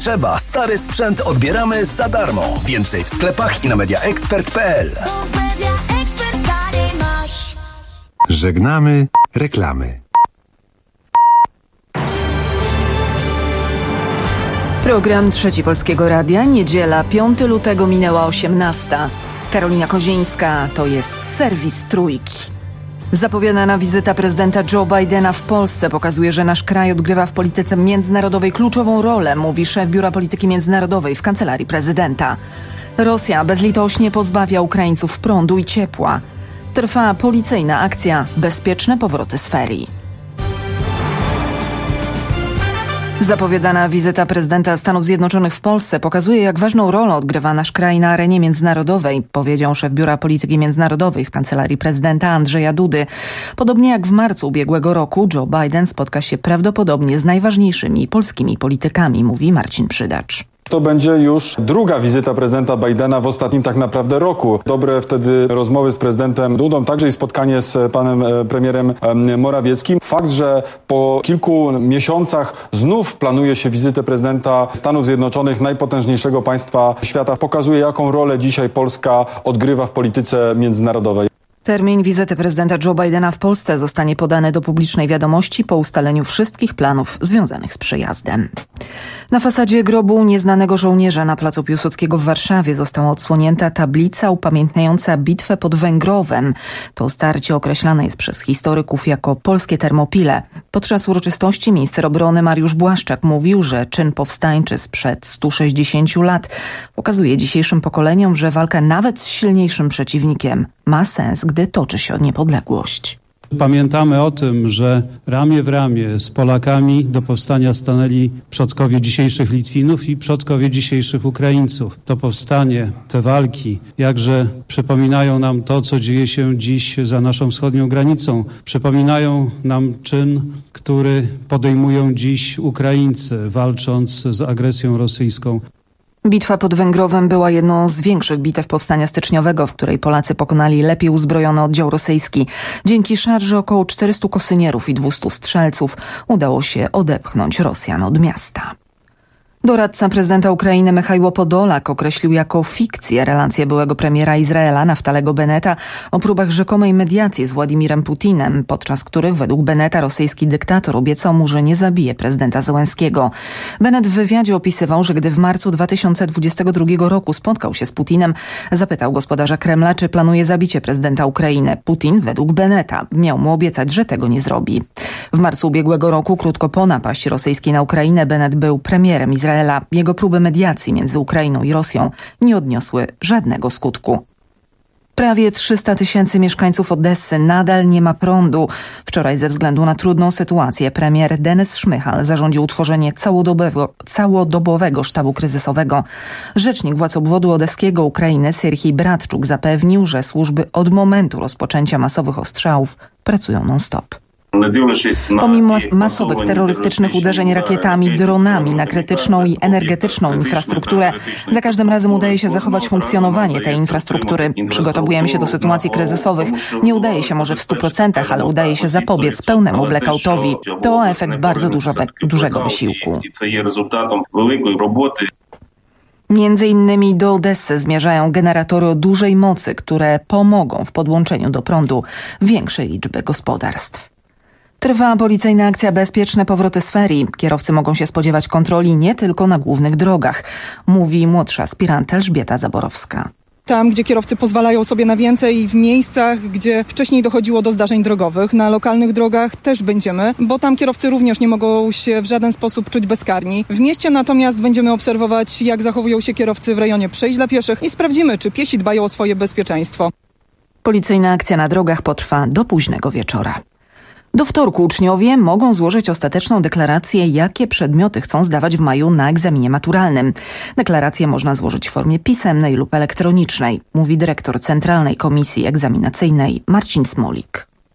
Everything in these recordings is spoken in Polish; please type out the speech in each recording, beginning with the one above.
trzeba, stary sprzęt odbieramy za darmo. Więcej w sklepach i na mediaexpert.pl. Żegnamy reklamy. Program Trzeci Polskiego Radia, niedziela, 5 lutego, minęła 18. Karolina Kozińska, to jest serwis Trójki. Zapowiadana wizyta prezydenta Joe Bidena w Polsce pokazuje, że nasz kraj odgrywa w polityce międzynarodowej kluczową rolę, mówi szef Biura Polityki Międzynarodowej w Kancelarii Prezydenta. Rosja bezlitośnie pozbawia Ukraińców prądu i ciepła. Trwa policyjna akcja Bezpieczne powroty z ferii. Zapowiadana wizyta prezydenta Stanów Zjednoczonych w Polsce pokazuje, jak ważną rolę odgrywa nasz kraj na arenie międzynarodowej, powiedział szef Biura Polityki Międzynarodowej w Kancelarii Prezydenta Andrzeja Dudy. Podobnie jak w marcu ubiegłego roku, Joe Biden spotka się prawdopodobnie z najważniejszymi polskimi politykami, mówi Marcin Przydacz. To będzie już druga wizyta prezydenta Bidena w ostatnim tak naprawdę roku. Dobre wtedy rozmowy z prezydentem Dudą, także i spotkanie z panem premierem Morawieckim. Fakt, że po kilku miesiącach znów planuje się wizytę prezydenta Stanów Zjednoczonych, najpotężniejszego państwa świata, pokazuje, jaką rolę dzisiaj Polska odgrywa w polityce międzynarodowej. Termin wizyty prezydenta Joe Bidena w Polsce zostanie podany do publicznej wiadomości po ustaleniu wszystkich planów związanych z przyjazdem. Na fasadzie grobu nieznanego żołnierza na placu Piłsudskiego w Warszawie została odsłonięta tablica upamiętniająca bitwę pod Węgrowem. To starcie określane jest przez historyków jako polskie Termopile. Podczas uroczystości minister obrony Mariusz Błaszczak mówił, że czyn powstańczy sprzed 160 lat pokazuje dzisiejszym pokoleniom, że walka nawet z silniejszym przeciwnikiem ma sens, gdy toczy się o niepodległość. Pamiętamy o tym, że ramię w ramię z Polakami do powstania stanęli przodkowie dzisiejszych Litwinów i przodkowie dzisiejszych Ukraińców. To powstanie, te walki, jakże przypominają nam to, co dzieje się dziś za naszą wschodnią granicą. Przypominają nam czyn, który podejmują dziś Ukraińcy, walcząc z agresją rosyjską. Bitwa pod Węgrowem była jedną z większych bitew powstania styczniowego, w której Polacy pokonali lepiej uzbrojony oddział rosyjski. Dzięki szarży około 400 kosynierów i 200 strzelców udało się odepchnąć Rosjan od miasta. Doradca prezydenta Ukrainy Michajło Podolak określił jako fikcję relacje byłego premiera Izraela Naftalego Benneta o próbach rzekomej mediacji z Władimirem Putinem, podczas których według Benneta rosyjski dyktator obiecał mu, że nie zabije prezydenta Zełenskiego. Bennett w wywiadzie opisywał, że gdy w marcu 2022 roku spotkał się z Putinem, zapytał gospodarza Kremla, czy planuje zabicie prezydenta Ukrainy. Putin, według Benneta, miał mu obiecać, że tego nie zrobi. W marcu ubiegłego roku, krótko po napaści rosyjskiej na Ukrainę, Bennett był premierem Izraela. Jego próby mediacji między Ukrainą i Rosją nie odniosły żadnego skutku. Prawie 300 000 mieszkańców Odessy nadal nie ma prądu. Wczoraj ze względu na trudną sytuację premier Denis Szmychal zarządził utworzenie całodobowego sztabu kryzysowego. Rzecznik władz obwodu odeskiego Ukrainy Serhii Bratczuk zapewnił, że służby od momentu rozpoczęcia masowych ostrzałów pracują non-stop. Pomimo masowych terrorystycznych uderzeń rakietami, dronami na krytyczną i energetyczną infrastrukturę, za każdym razem udaje się zachować funkcjonowanie tej infrastruktury. Przygotowujemy się do sytuacji kryzysowych. Nie udaje się może w 100%, ale udaje się zapobiec pełnemu blackoutowi. To efekt bardzo dużego wysiłku. Między innymi do Odessy zmierzają generatory o dużej mocy, które pomogą w podłączeniu do prądu większej liczby gospodarstw. Trwa policyjna akcja Bezpieczne powroty z ferii. Kierowcy mogą się spodziewać kontroli nie tylko na głównych drogach, mówi młodsza aspirant Elżbieta Zaborowska. Tam, gdzie kierowcy pozwalają sobie na więcej, w miejscach, gdzie wcześniej dochodziło do zdarzeń drogowych, na lokalnych drogach też będziemy, bo tam kierowcy również nie mogą się w żaden sposób czuć bezkarni. W mieście natomiast będziemy obserwować, jak zachowują się kierowcy w rejonie przejść dla pieszych i sprawdzimy, czy piesi dbają o swoje bezpieczeństwo. Policyjna akcja na drogach potrwa do późnego wieczora. Do wtorku uczniowie mogą złożyć ostateczną deklarację, jakie przedmioty chcą zdawać w maju na egzaminie maturalnym. Deklarację można złożyć w formie pisemnej lub elektronicznej, mówi dyrektor Centralnej Komisji Egzaminacyjnej Marcin Smolik.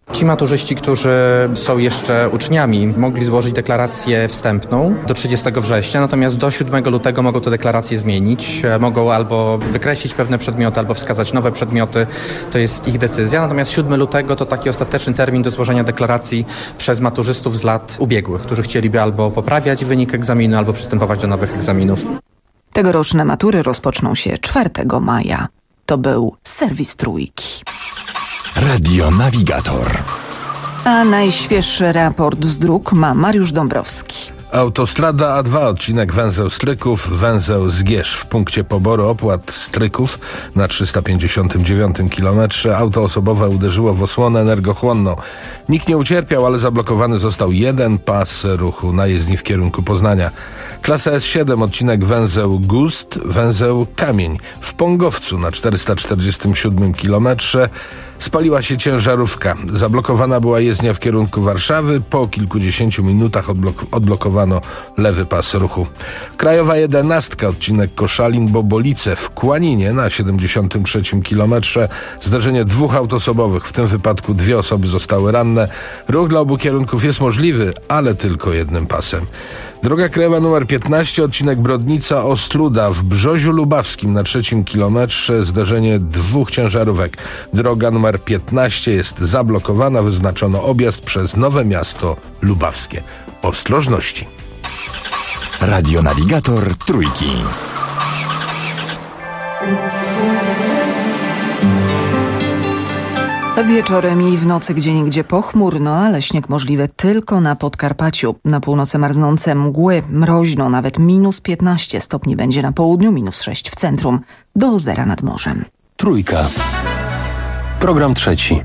Ci maturzyści, którzy są jeszcze uczniami, mogli złożyć deklarację wstępną do 30 września, natomiast do 7 lutego mogą te deklaracje zmienić. Mogą albo wykreślić pewne przedmioty, albo wskazać nowe przedmioty. To jest ich decyzja. Natomiast 7 lutego to taki ostateczny termin do złożenia deklaracji przez maturzystów z lat ubiegłych, którzy chcieliby albo poprawiać wynik egzaminu, albo przystępować do nowych egzaminów. Tegoroczne matury rozpoczną się 4 maja. To był serwis Trójki. Radio Navigator. A najświeższy raport z dróg ma Mariusz Dąbrowski. Autostrada A2, odcinek węzeł Stryków, węzeł Zgierz. W punkcie poboru opłat Stryków na 359 kilometrze auto osobowe uderzyło w osłonę energochłonną. Nikt nie ucierpiał, ale zablokowany został jeden pas ruchu na jezdni w kierunku Poznania. Klasa S7, odcinek węzeł Gust, węzeł Kamień. W Pągowcu na 447 kilometrze spaliła się ciężarówka. Zablokowana była jezdnia w kierunku Warszawy. Po kilkudziesięciu minutach odblokowano lewy pas ruchu. Krajowa 11, odcinek Koszalin-Bobolice w Kłaninie na 73 kilometrze. Zdarzenie dwóch aut osobowych. W tym wypadku 2 osoby zostały ranne. Ruch dla obu kierunków jest możliwy, ale tylko jednym pasem. Droga krajowa nr 15, odcinek Brodnica-Ostluda w Brzoziu Lubawskim na 3 kilometrze. Zdarzenie 2 ciężarówek. Droga numer 15 jest zablokowana. Wyznaczono objazd przez Nowe Miasto Lubawskie. Ostrożności. Radio Navigator Trójki. Wieczorem i w nocy gdzieniegdzie pochmurno, ale śnieg możliwy tylko na Podkarpaciu. Na północy marznące mgły, mroźno, nawet minus 15 stopni będzie na południu, minus 6 w centrum, do 0 nad morzem. Trójka. Program trzeci.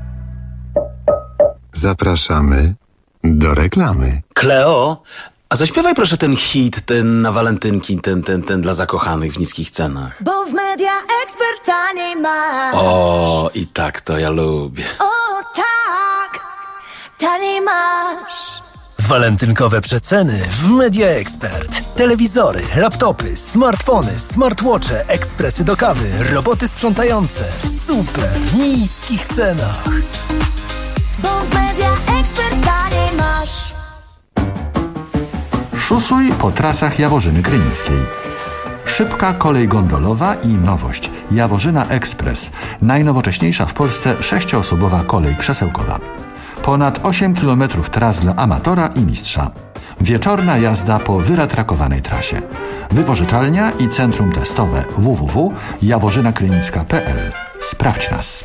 Zapraszamy do reklamy. Kleo, a zaśpiewaj proszę ten hit, ten na walentynki, ten dla zakochanych w niskich cenach. Bo w Media Expert taniej masz. O, i tak to ja lubię. O tak, taniej masz. Walentynkowe przeceny w Media Expert. Telewizory, laptopy, smartfony, smartwatche, ekspresy do kawy, roboty sprzątające. W super niskich cenach. Bo w Media Expert taniej masz. Szusuj po trasach Jaworzyny Krynickiej. Szybka kolej gondolowa i nowość. Jaworzyna Ekspres. Najnowocześniejsza w Polsce 6-osobowa kolej krzesełkowa. Ponad 8 km tras dla amatora i mistrza. Wieczorna jazda po wyratrakowanej trasie. Wypożyczalnia i centrum testowe www.jaworzynakrynicka.pl. Sprawdź nas.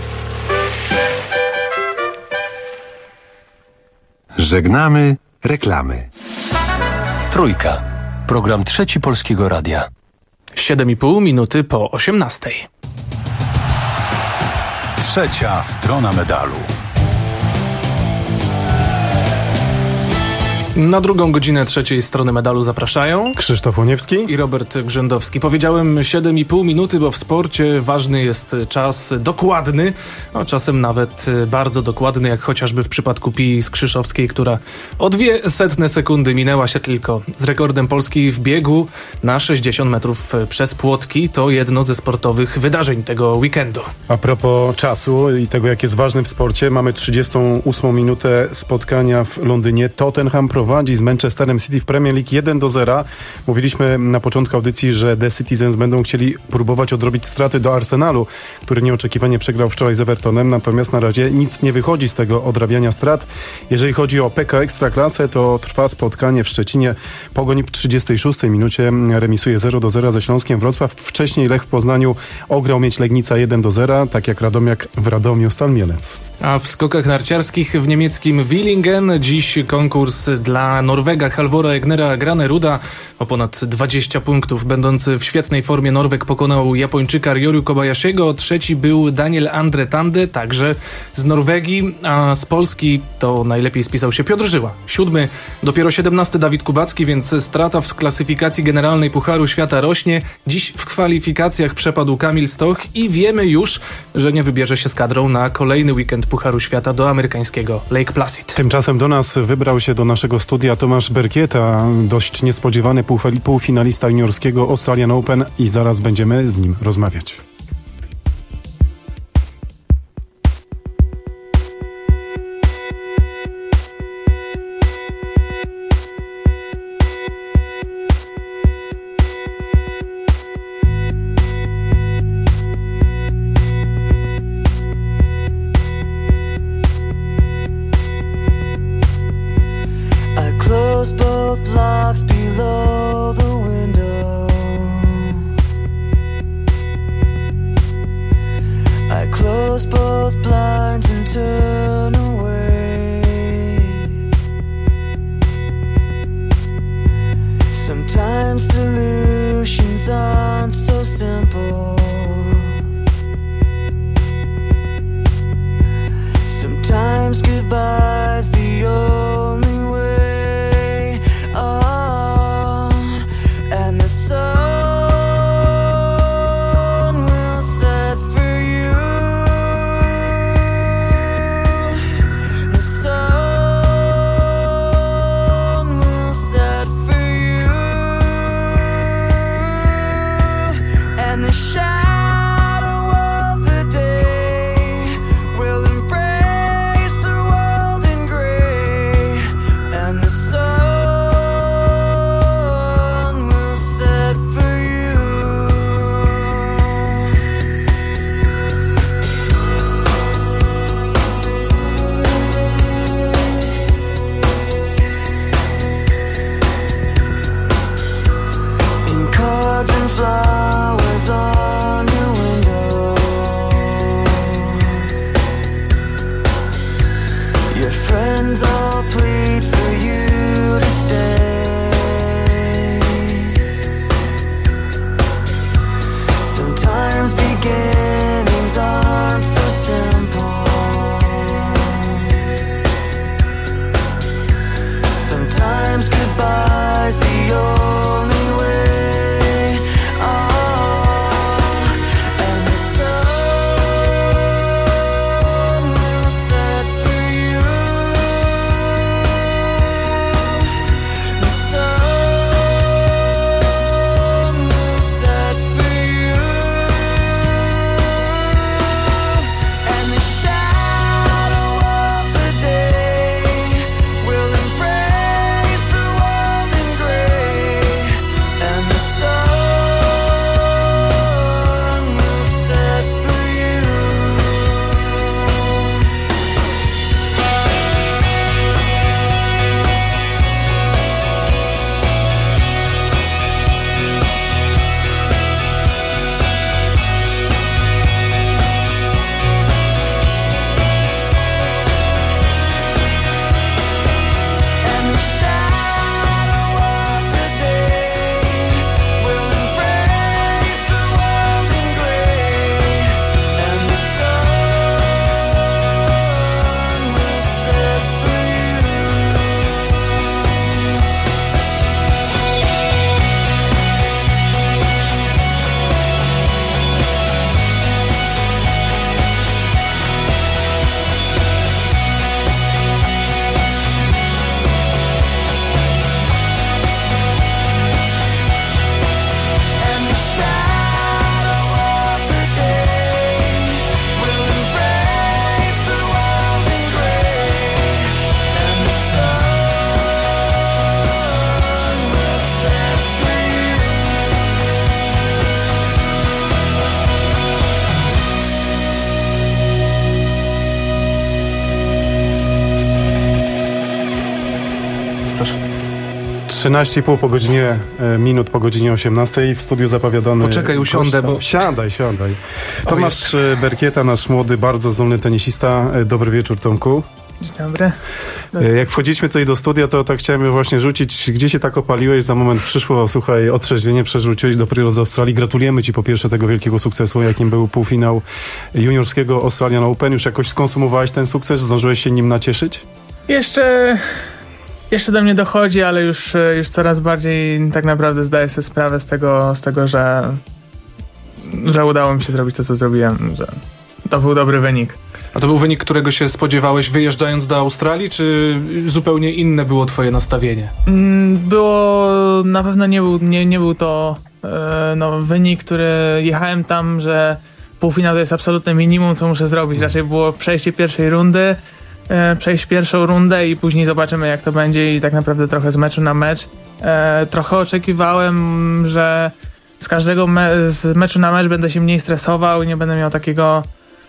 Żegnamy reklamy. Trójka. Program trzeci Polskiego Radia. 7,5 minuty po 18. Trzecia strona medalu. Na drugą godzinę trzeciej strony medalu zapraszają Krzysztof Łoniewski i Robert Grzędowski. Powiedziałem 7,5 minuty, bo w sporcie ważny jest czas dokładny, a czasem nawet bardzo dokładny, jak chociażby w przypadku Pii Skrzyszowskiej, która o 0,02 sekundy minęła się tylko z rekordem Polski w biegu na 60 metrów przez płotki. To jedno ze sportowych wydarzeń tego weekendu. A propos czasu i tego, jak jest ważny w sporcie, mamy 38 minutę spotkania w Londynie. Tottenham prowadzi z Manchesterem City w Premier League 1-0. Mówiliśmy na początku audycji, że The Citizens będą chcieli próbować odrobić straty do Arsenalu, który nieoczekiwanie przegrał wczoraj z Evertonem, natomiast na razie nic nie wychodzi z tego odrabiania strat. Jeżeli chodzi o PK Ekstraklasę, to trwa spotkanie w Szczecinie. Pogoń w 36 minucie remisuje 0-0 ze Śląskiem Wrocław. Wcześniej Lech w Poznaniu ograł Miedź Legnica 1-0, tak jak Radomiak w Radomiu Stal Mielec. A w skokach narciarskich w niemieckim Willingen dziś konkurs dla Norwega Halvora Egnera Graneruda o ponad 20 punktów. Będący w świetnej formie Norweg pokonał Japończyka Ryoru Kobayashiego. Trzeci był Daniel Andre Tande, także z Norwegii, a z Polski to najlepiej spisał się Piotr Żyła. 7. Dopiero 17 Dawid Kubacki, więc strata w klasyfikacji generalnej Pucharu Świata rośnie. Dziś w kwalifikacjach przepadł Kamil Stoch i wiemy już, że nie wybierze się z kadrą na kolejny weekend Pucharu Świata do amerykańskiego Lake Placid. Tymczasem do nas wybrał się do naszego studia Tomasz Berkieta, dość niespodziewany półfinalista juniorskiego Australian Open i zaraz będziemy z nim rozmawiać. solutions aren't so simple. Sometimes goodbye's the only way. Oh, and the sun will set for you. The sun will set for you. And the shadow of the day will embrace the world in gray. And the sun will set for you. In cards and flowers on your window, your friends all plead for you to stay. Sometimes beginnings aren't so simple. Sometimes goodbye's the only way. Oh, and the sun will set for you. The sun will set for you. And the shadow of the day will embrace the world in gray. And the sun will set for you. And the shadow of the day will embrace the world in gray. And the sun will set for you. And the shadow of the day will embrace the world in gray. And the sun will set for you. Proszę. 13,5 po godzinie, minut po godzinie 18 w studiu zapowiadany... Poczekaj, usiądę, bo... Siadaj. Tomasz Berkieta, nasz młody, bardzo zdolny tenisista. Dobry wieczór, Tomku. Dzień dobry. Jak wchodziliśmy tutaj do studia, to tak chciałem właśnie rzucić, gdzie się tak opaliłeś, za moment przyszło, słuchaj, otrzeźwienie, przerzuciłeś dopiero z Australii. Gratulujemy Ci po pierwsze tego wielkiego sukcesu, jakim był półfinał juniorskiego Australian Open. Już jakoś skonsumowałeś ten sukces? Zdążyłeś się nim nacieszyć? Jeszcze do mnie dochodzi, ale już coraz bardziej tak naprawdę zdaję sobie sprawę z tego, że udało mi się zrobić to, co zrobiłem, że to był dobry wynik. A to był wynik, którego się spodziewałeś wyjeżdżając do Australii, czy zupełnie inne było twoje nastawienie? Było, na pewno nie był to wynik, który jechałem tam, że półfinał to jest absolutne minimum, co muszę zrobić. Raczej było przejście pierwszej rundy, przejść pierwszą rundę i później zobaczymy, jak to będzie, i tak naprawdę trochę z meczu na mecz. Trochę oczekiwałem, że z każdego z meczu na mecz będę się mniej stresował i nie będę miał takiego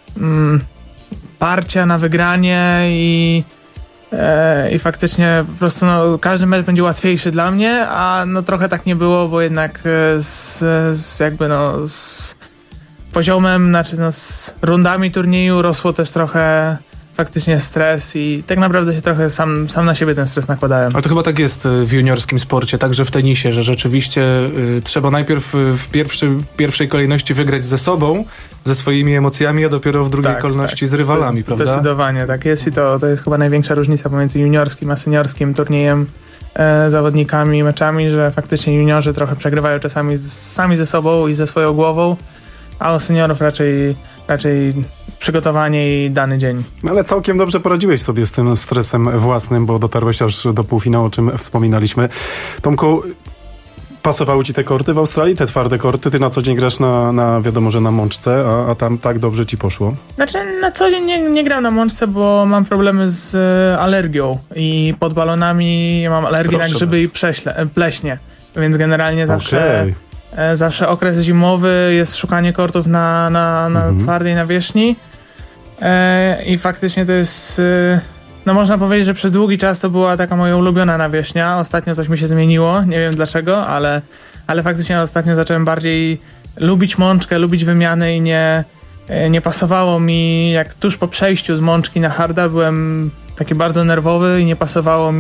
parcia na wygranie i faktycznie po prostu każdy mecz będzie łatwiejszy dla mnie, a trochę tak nie było, bo jednak z poziomem, z rundami turnieju rosło też trochę faktycznie stres i tak naprawdę się trochę sam na siebie ten stres nakładałem. Ale to chyba tak jest w juniorskim sporcie, także w tenisie, że rzeczywiście trzeba najpierw w pierwszej kolejności wygrać ze sobą, ze swoimi emocjami, a dopiero w drugiej kolejności z rywalami, prawda? Zdecydowanie, tak jest i to jest chyba największa różnica pomiędzy juniorskim a seniorskim turniejem, zawodnikami, meczami, że faktycznie juniorzy trochę przegrywają czasami sami ze sobą i ze swoją głową, a u seniorów raczej przygotowanie i dany dzień. Ale całkiem dobrze poradziłeś sobie z tym stresem własnym, bo dotarłeś aż do półfinału, o czym wspominaliśmy. Tomku, pasowały ci te korty w Australii, te twarde korty? Ty na co dzień grasz na wiadomo, że na mączce, a tam tak dobrze ci poszło? Znaczy na co dzień nie gram na mączce, bo mam problemy z alergią i pod balonami mam alergię na grzyby i pleśnie, więc generalnie zawsze okres zimowy jest szukanie kortów na twardej nawierzchni i faktycznie to jest, no można powiedzieć, że przez długi czas to była taka moja ulubiona nawierzchnia. Ostatnio coś mi się zmieniło, nie wiem dlaczego, ale faktycznie ostatnio zacząłem bardziej lubić mączkę, lubić wymiany i nie pasowało mi, jak tuż po przejściu z mączki na harda byłem taki bardzo nerwowy i nie pasowała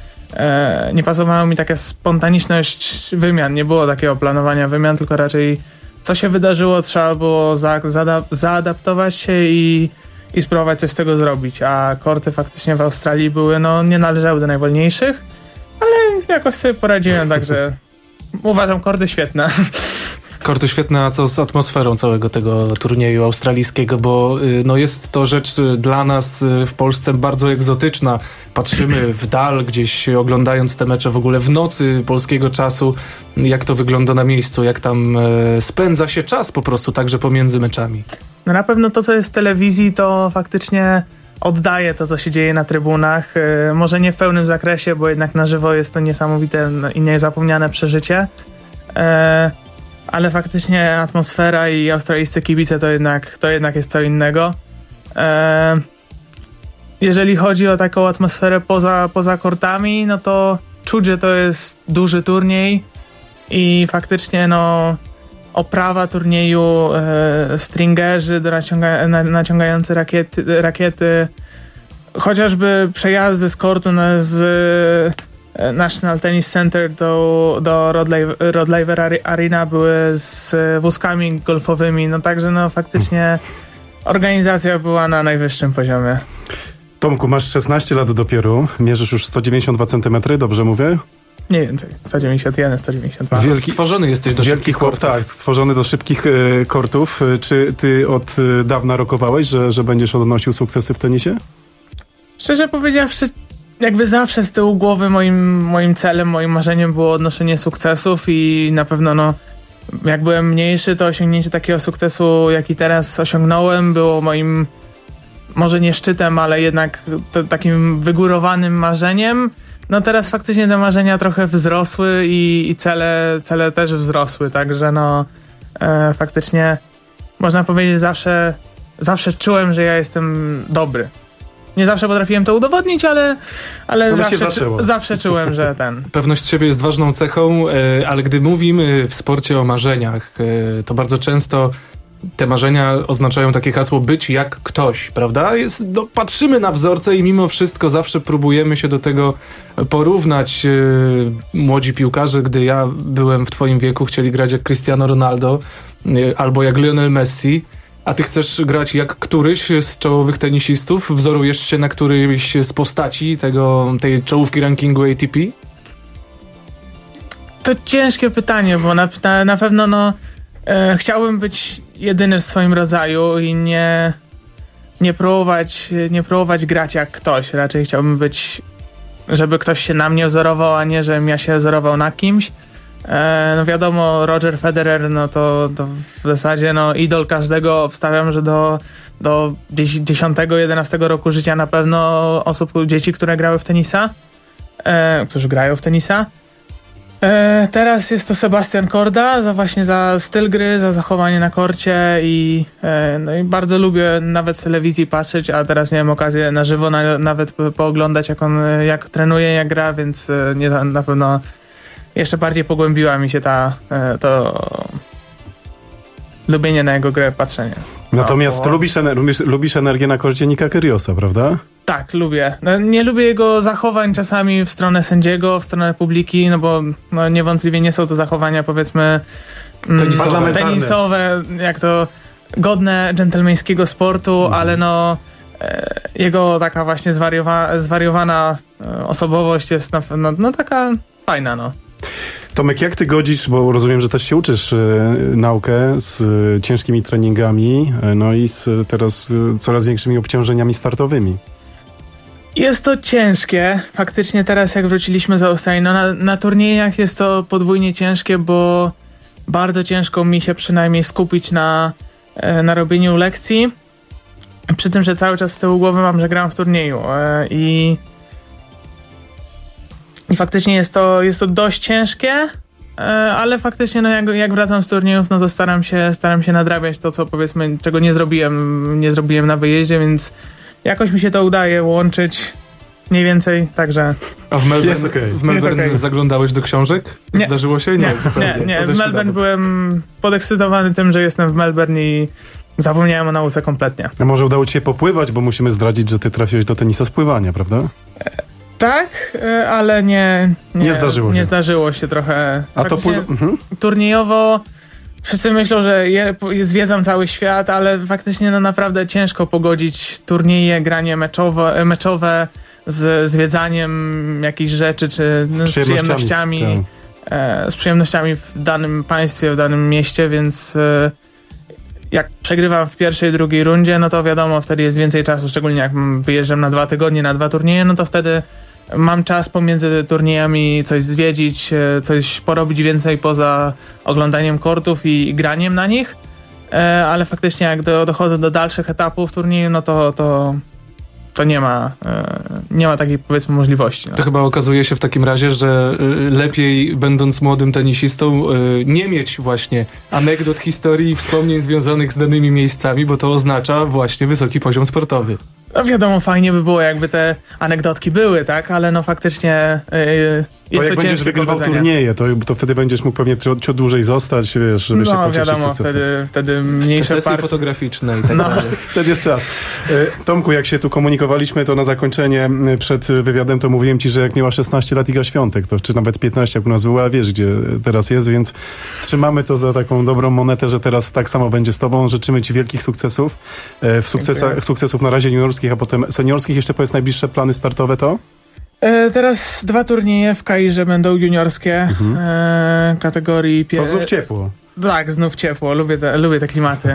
mi taka spontaniczność wymian. Nie było takiego planowania wymian, tylko raczej co się wydarzyło, trzeba było zaadaptować się i spróbować coś z tego zrobić. A korty faktycznie w Australii były, nie należały do najwolniejszych, ale jakoś sobie poradziłem, także uważam korty świetne. Korty świetne, a co z atmosferą całego tego turnieju australijskiego, bo jest to rzecz dla nas w Polsce bardzo egzotyczna. Patrzymy w dal, gdzieś oglądając te mecze w ogóle w nocy polskiego czasu, jak to wygląda na miejscu, jak tam spędza się czas po prostu także pomiędzy meczami. No na pewno to, co jest w telewizji, to faktycznie oddaje to, co się dzieje na trybunach. Może nie w pełnym zakresie, bo jednak na żywo jest to niesamowite i niezapomniane przeżycie. Ale faktycznie atmosfera i australijscy kibice to jednak jest co innego. Jeżeli chodzi o taką atmosferę poza kortami, no to czuć, że to jest duży turniej i faktycznie oprawa turnieju, stringerzy naciągający rakiety, chociażby przejazdy z kortu z National Tennis Center do Rod Laver Arena były z wózkami golfowymi, także faktycznie organizacja była na najwyższym poziomie. Tomku, masz 16 lat dopiero, mierzysz już 192 cm, dobrze mówię? Nie więcej, 191, 192. Stworzony jesteś do szybkich kortów. Tak, stworzony do szybkich kortów. Czy ty od dawna rokowałeś, że będziesz odnosił sukcesy w tenisie? Szczerze powiedziawszy, jakby zawsze z tyłu głowy moim celem, moim marzeniem było odnoszenie sukcesów i na pewno jak byłem mniejszy, to osiągnięcie takiego sukcesu, jaki teraz osiągnąłem, było moim, może nie szczytem, ale jednak takim wygórowanym marzeniem. Teraz faktycznie te marzenia trochę wzrosły i cele też wzrosły, także faktycznie można powiedzieć, zawsze czułem, że ja jestem dobry. Nie zawsze potrafiłem to udowodnić, ale zawsze czułem, że Pewność siebie jest ważną cechą, ale gdy mówimy w sporcie o marzeniach, to bardzo często te marzenia oznaczają takie hasło być jak ktoś, prawda? Patrzymy na wzorce i mimo wszystko zawsze próbujemy się do tego porównać. Młodzi piłkarze, gdy ja byłem w twoim wieku, chcieli grać jak Cristiano Ronaldo albo jak Lionel Messi, a ty chcesz grać jak któryś z czołowych tenisistów? Wzorujesz się na którymś z postaci tej czołówki rankingu ATP? To ciężkie pytanie, bo na pewno chciałbym być jedyny w swoim rodzaju i nie próbować grać jak ktoś. Raczej chciałbym być, żeby ktoś się na mnie wzorował, a nie żebym ja się wzorował na kimś. Wiadomo, Roger Federer, to w zasadzie idol każdego. Obstawiam, że do 10-11 roku życia na pewno dzieci, które grały w tenisa, którzy grają w tenisa. Teraz jest to Sebastian Korda za styl gry, za zachowanie na korcie i bardzo lubię nawet z telewizji patrzeć, a teraz miałem okazję na żywo nawet pooglądać, jak trenuje, jak gra, więc na pewno jeszcze bardziej pogłębiła mi się lubienie na jego grę, patrzenie. Natomiast lubisz energię na korcie Nika Kyrgiosa, prawda? Tak, lubię. Nie lubię jego zachowań czasami w stronę sędziego, w stronę publiki, no bo niewątpliwie nie są to zachowania, powiedzmy, tenisowe, jak to godne dżentelmeńskiego sportu, ale jego taka właśnie zwariowana osobowość jest taka fajna, Tomek, jak ty godzisz, bo rozumiem, że też się uczysz naukę z ciężkimi treningami, i z teraz coraz większymi obciążeniami startowymi? Jest to ciężkie. Faktycznie teraz jak wróciliśmy z Australii, na turniejach jest to podwójnie ciężkie, bo bardzo ciężko mi się przynajmniej skupić na robieniu lekcji. Przy tym, że cały czas z tyłu głowy mam, że gram w turnieju. I faktycznie jest to dość ciężkie, ale faktycznie jak wracam z turniejów, to staram się nadrabiać to, co powiedzmy, czego nie zrobiłem na wyjeździe, więc jakoś mi się to udaje łączyć mniej więcej, także... A w Melbourne zaglądałeś do książek? Nie. Zdarzyło się? Nie. W Melbourne byłem podekscytowany tym, że jestem w Melbourne i zapomniałem o nauce kompletnie. A może udało ci się popływać, bo musimy zdradzić, że ty trafiłeś do tenisa z pływania, prawda? Tak, ale nie zdarzyło się trochę. A to turniejowo wszyscy myślą, że zwiedzam cały świat, ale faktycznie naprawdę ciężko pogodzić turnieje, granie meczowe z zwiedzaniem jakichś rzeczy, czy z przyjemnościami w danym państwie, w danym mieście, więc jak przegrywam w pierwszej, drugiej rundzie, no to wiadomo, wtedy jest więcej czasu, szczególnie jak wyjeżdżam na 2 tygodnie, na 2 turnieje, no to wtedy mam czas pomiędzy turniejami coś zwiedzić, coś porobić więcej poza oglądaniem kortów i graniem na nich, ale faktycznie jak dochodzę do dalszych etapów turnieju, no to nie ma takiej, powiedzmy, możliwości. To chyba okazuje się w takim razie, że lepiej, będąc młodym tenisistą, nie mieć właśnie anegdot, historii i wspomnień związanych z danymi miejscami, bo to oznacza właśnie wysoki poziom sportowy. No wiadomo, fajnie by było, jakby te anegdotki były, tak? Ale faktycznie jest to jak będziesz wygrywał turnieje, to wtedy będziesz mógł pewnie ciut dłużej zostać, wiesz, żeby się pocieszyć wiadomo, wtedy mniejsze sesje fotograficzne i tak dalej. Wtedy jest czas. Tomku, jak się tu komunikowaliśmy, to na zakończenie przed wywiadem to mówiłem ci, że jak miała 16 lat Iga Świątek, to czy nawet 15, jak u nas była, wiesz, gdzie teraz jest, więc trzymamy to za taką dobrą monetę, że teraz tak samo będzie z tobą. Życzymy ci wielkich sukcesów. Sukcesów na razie juniorskich, a potem seniorskich. Jeszcze powiedz najbliższe plany startowe to? Teraz 2 turnieje w Kairze będą juniorskie, kategorii... To znów ciepło. Tak, znów ciepło, lubię te klimaty.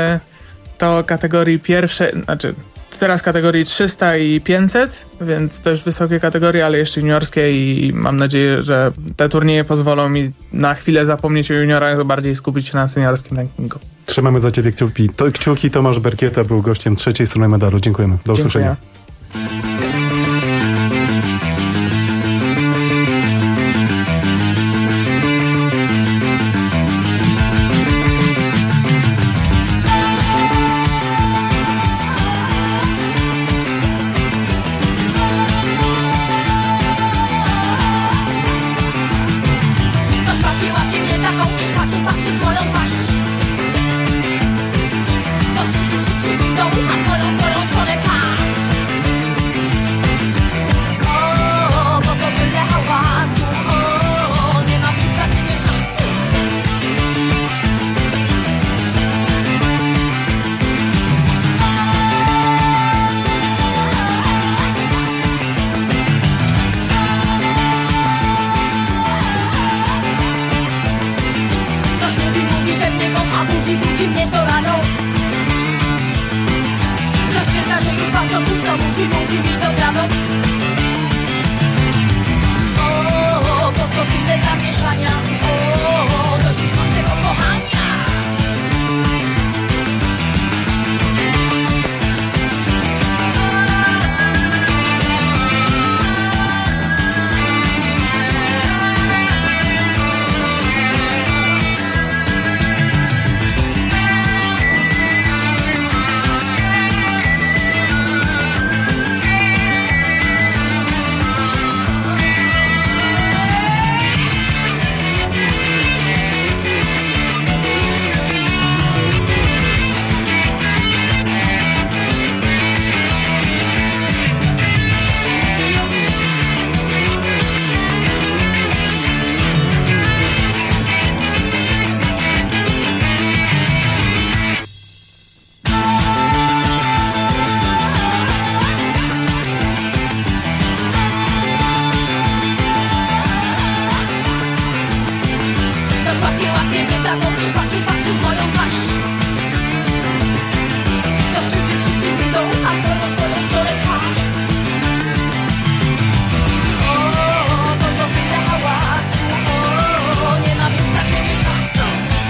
To kategorii pierwszej, teraz kategorii 300 i 500, więc dość wysokie kategorie, ale jeszcze juniorskie i mam nadzieję, że te turnieje pozwolą mi na chwilę zapomnieć o juniorach, bardziej skupić się na seniorskim rankingu. Trzymamy za ciebie kciuki. Tomasz Berkieta był gościem 3. strony medalu. Dziękujemy. Do usłyszenia. zapomnieć, patrzy w moją twarz. Ktoś krzyczy mi dół, a swoją stronę pcha. O, po co tyle hałasu? O, nie ma być na ciebie czasu.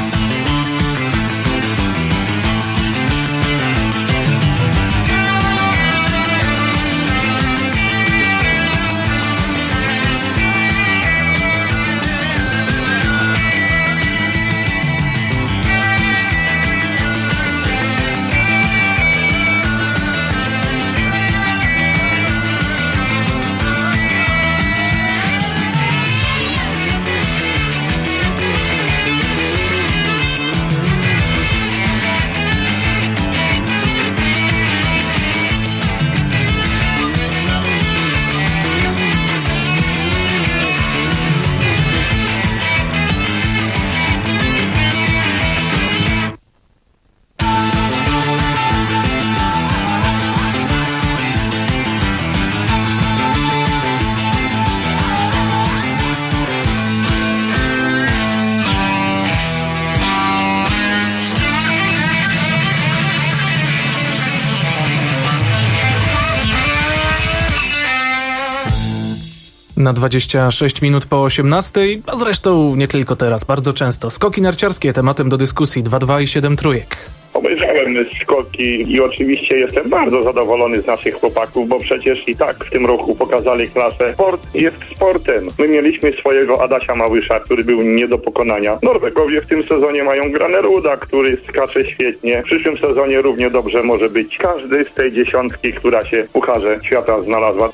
Na 26 minut po 18, a zresztą nie tylko teraz, bardzo często. Skoki narciarskie tematem do dyskusji 2-2 i 7 trójek. Obejrzałem skoki i oczywiście jestem bardzo zadowolony z naszych chłopaków, bo przecież i tak w tym roku pokazali klasę. Sport jest sportem. My mieliśmy swojego Adasia Małysza, który był nie do pokonania. Norwegowie w tym sezonie mają Graneruda, który skacze świetnie. W przyszłym sezonie równie dobrze może być każdy z tej dziesiątki, która się w Pucharze Świata znalazła.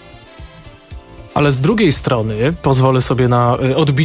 Ale z drugiej strony pozwolę sobie na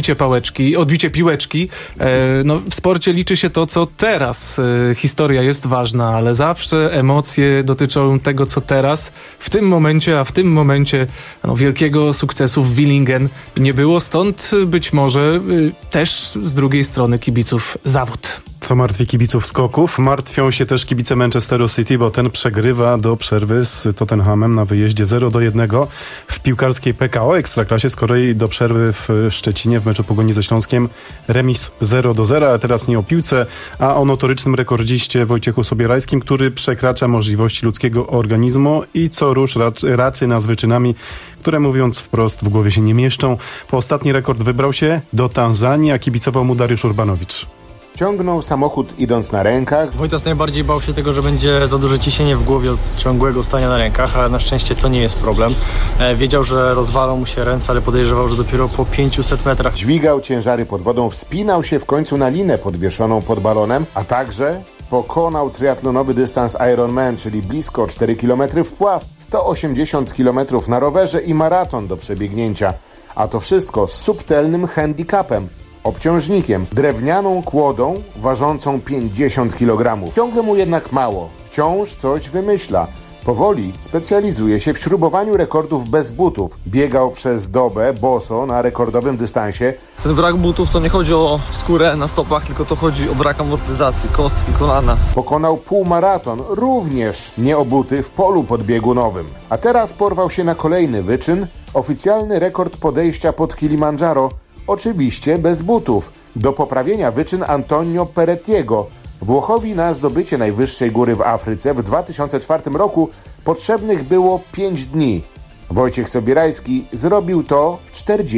odbicie piłeczki. No, w sporcie liczy się to, co teraz. Historia jest ważna, ale zawsze emocje dotyczą tego, co teraz. W tym momencie wielkiego sukcesu w Willingen nie było. Stąd być może też z drugiej strony kibiców zawód. Co martwi kibiców skoków? Martwią się też kibice Manchesteru City, bo ten przegrywa do przerwy z Tottenhamem na wyjeździe 0-1 w piłkarskiej PKO Ekstraklasie. Z kolei do przerwy w Szczecinie w meczu Pogoni ze Śląskiem remis 0-0, a teraz nie o piłce, a o notorycznym rekordziście Wojciechu Sobierajskim, który przekracza możliwości ludzkiego organizmu i co rusz raczy nas wyczynami, które mówiąc wprost w głowie się nie mieszczą. Po ostatni rekord wybrał się do Tanzanii, a kibicował mu Dariusz Urbanowicz. Ciągnął samochód idąc na rękach. Wojtas najbardziej bał się tego, że będzie za duże ciśnienie w głowie od ciągłego stania na rękach, ale na szczęście to nie jest problem. Wiedział, że rozwalą mu się ręce, ale podejrzewał, że dopiero po 500 metrach. Dźwigał ciężary pod wodą, wspinał się w końcu na linę podwieszoną pod balonem, a także pokonał triatlonowy dystans Ironman, czyli blisko 4 km wpław, 180 km na rowerze i maraton do przebiegnięcia. A to wszystko z subtelnym handicapem. Obciążnikiem, drewnianą kłodą ważącą 50 kg. Ciągle mu jednak mało. Wciąż coś wymyśla. Powoli specjalizuje się w śrubowaniu rekordów bez butów. Biegał przez dobę boso na rekordowym dystansie. Ten brak butów to nie chodzi o skórę na stopach, tylko to chodzi o brak amortyzacji, kostki, kolana. Pokonał półmaraton, również nieobuty w polu podbiegunowym. A teraz porwał się na kolejny wyczyn. Oficjalny rekord podejścia pod Kilimandżaro. Oczywiście bez butów. Do poprawienia wyczyn Antonio Perettiego. Włochowi na zdobycie najwyższej góry w Afryce w 2004 roku potrzebnych było 5 dni. Wojciech Sobierajski zrobił to w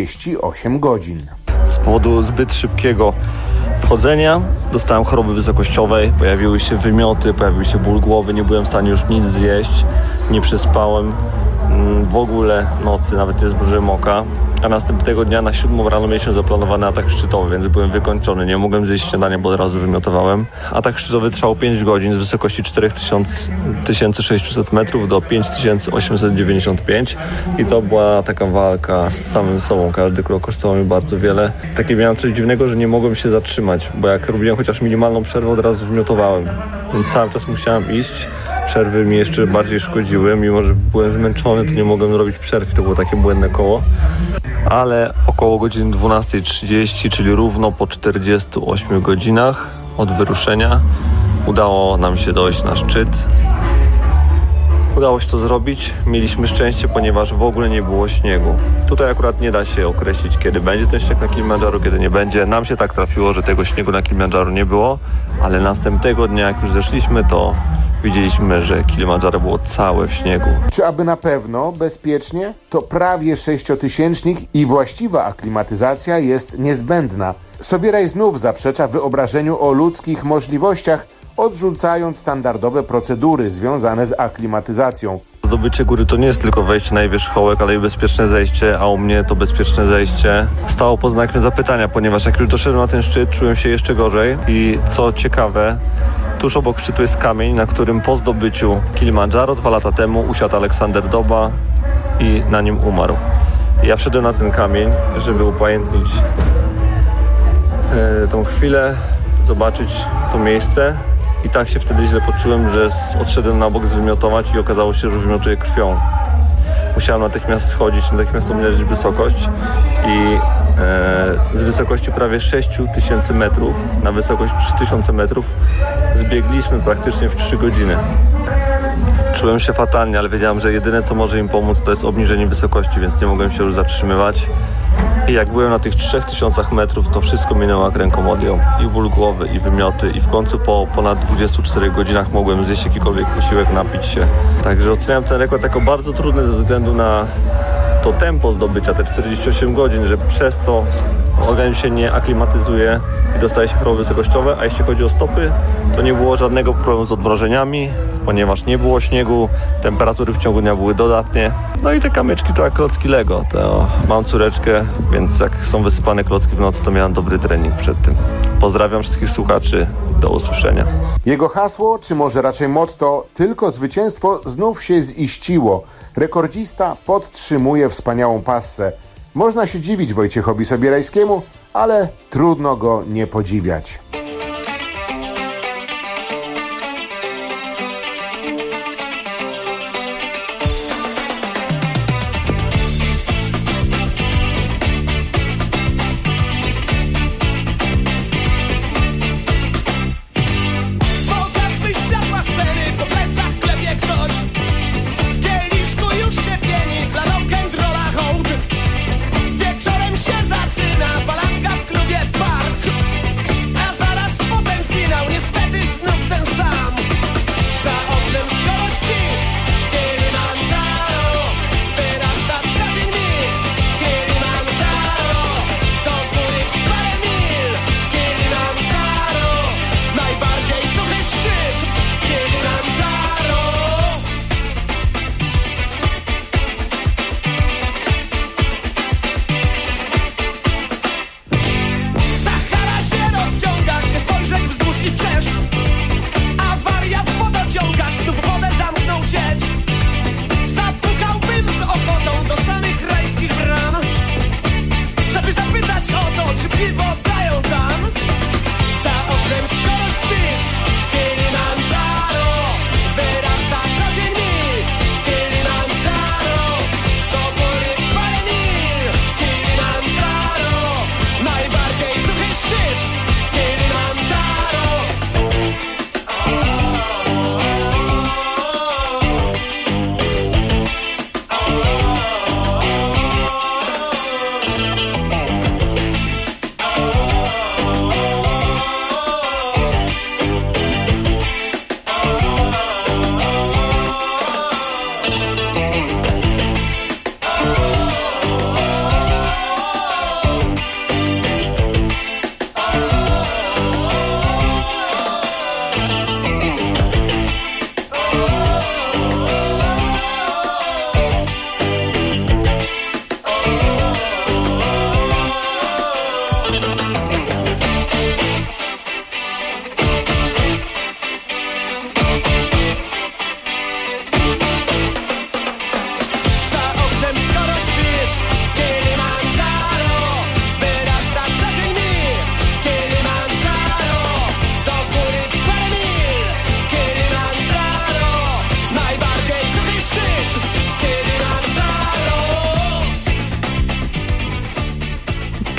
48 godzin. Z powodu zbyt szybkiego wchodzenia dostałem choroby wysokościowej, pojawiły się wymioty, pojawił się ból głowy, nie byłem w stanie już nic zjeść, nie przespałem w ogóle nocy, nawet nie zmrużyłem oka. A następnego dnia na 7 rano mieliśmy zaplanowany atak szczytowy, więc byłem wykończony. Nie mogłem zjeść śniadania, bo od razu wymiotowałem. Atak szczytowy trwał 5 godzin z wysokości 4600 metrów do 5895 i to była taka walka z samym sobą. Każdy krok kosztował mi bardzo wiele. Takie miałem coś dziwnego, że nie mogłem się zatrzymać, bo jak robiłem chociaż minimalną przerwę, od razu wymiotowałem. Więc cały czas musiałem iść. Przerwy mi jeszcze bardziej szkodziły, mimo że byłem zmęczony, to nie mogłem robić przerw, to było takie błędne koło. Ale około godziny 12:30, czyli równo po 48 godzinach od wyruszenia, udało nam się dojść na szczyt. Udało się to zrobić. Mieliśmy szczęście, ponieważ w ogóle nie było śniegu. Tutaj akurat nie da się określić, kiedy będzie ten śnieg na Kilimandżaro, kiedy nie będzie. Nam się tak trafiło, że tego śniegu na Kilimandżaro nie było, ale następnego dnia, jak już zeszliśmy, to widzieliśmy, że Kilimandżaro było całe w śniegu. Czy aby na pewno bezpiecznie? To prawie 6-tysięcznik i właściwa aklimatyzacja jest niezbędna. Sobieraj znów zaprzecza wyobrażeniu o ludzkich możliwościach, odrzucając standardowe procedury związane z aklimatyzacją. Zdobycie góry to nie jest tylko wejście na jej wierzchołek, ale i bezpieczne zejście, a u mnie to bezpieczne zejście stało pod znakiem zapytania, ponieważ jak już doszedłem na ten szczyt, czułem się jeszcze gorzej i co ciekawe, tuż obok szczytu jest kamień, na którym po zdobyciu Kilimandżaro 2 lata temu usiadł Aleksander Doba i na nim umarł. Ja wszedłem na ten kamień, żeby upamiętnić tą chwilę, zobaczyć to miejsce i tak się wtedy źle poczułem, że odszedłem na bok zwymiotować i okazało się, że wymiotuję krwią. Musiałem natychmiast schodzić, natychmiast obniżyć wysokość i z wysokości prawie 6000 metrów na wysokość 3000 metrów zbiegliśmy praktycznie w 3 godziny. Czułem się fatalnie, ale wiedziałem, że jedyne co może im pomóc to jest obniżenie wysokości, więc nie mogłem się już zatrzymywać. I jak byłem na tych 3000 metrów, to wszystko minęło jak ręką odjął. I ból głowy, i wymioty, i w końcu po ponad 24 godzinach mogłem zjeść jakikolwiek posiłek, napić się. Także oceniam ten rekord jako bardzo trudny ze względu na to tempo zdobycia, te 48 godzin, że przez to organizm się nie aklimatyzuje i dostaje się choroby wysokościowe, a jeśli chodzi o stopy, to nie było żadnego problemu z odmrożeniami, ponieważ nie było śniegu, temperatury w ciągu dnia były dodatnie. No i te kamyczki to jak klocki Lego. To mam córeczkę, więc jak są wysypane klocki w nocy, to miałem dobry trening przed tym. Pozdrawiam wszystkich słuchaczy, do usłyszenia. Jego hasło, czy może raczej motto, tylko zwycięstwo znów się ziściło. Rekordzista podtrzymuje wspaniałą passę. Można się dziwić Wojciechowi Sobierajskiemu, ale trudno go nie podziwiać. Zaczyna palanka w klubie Park, a zaraz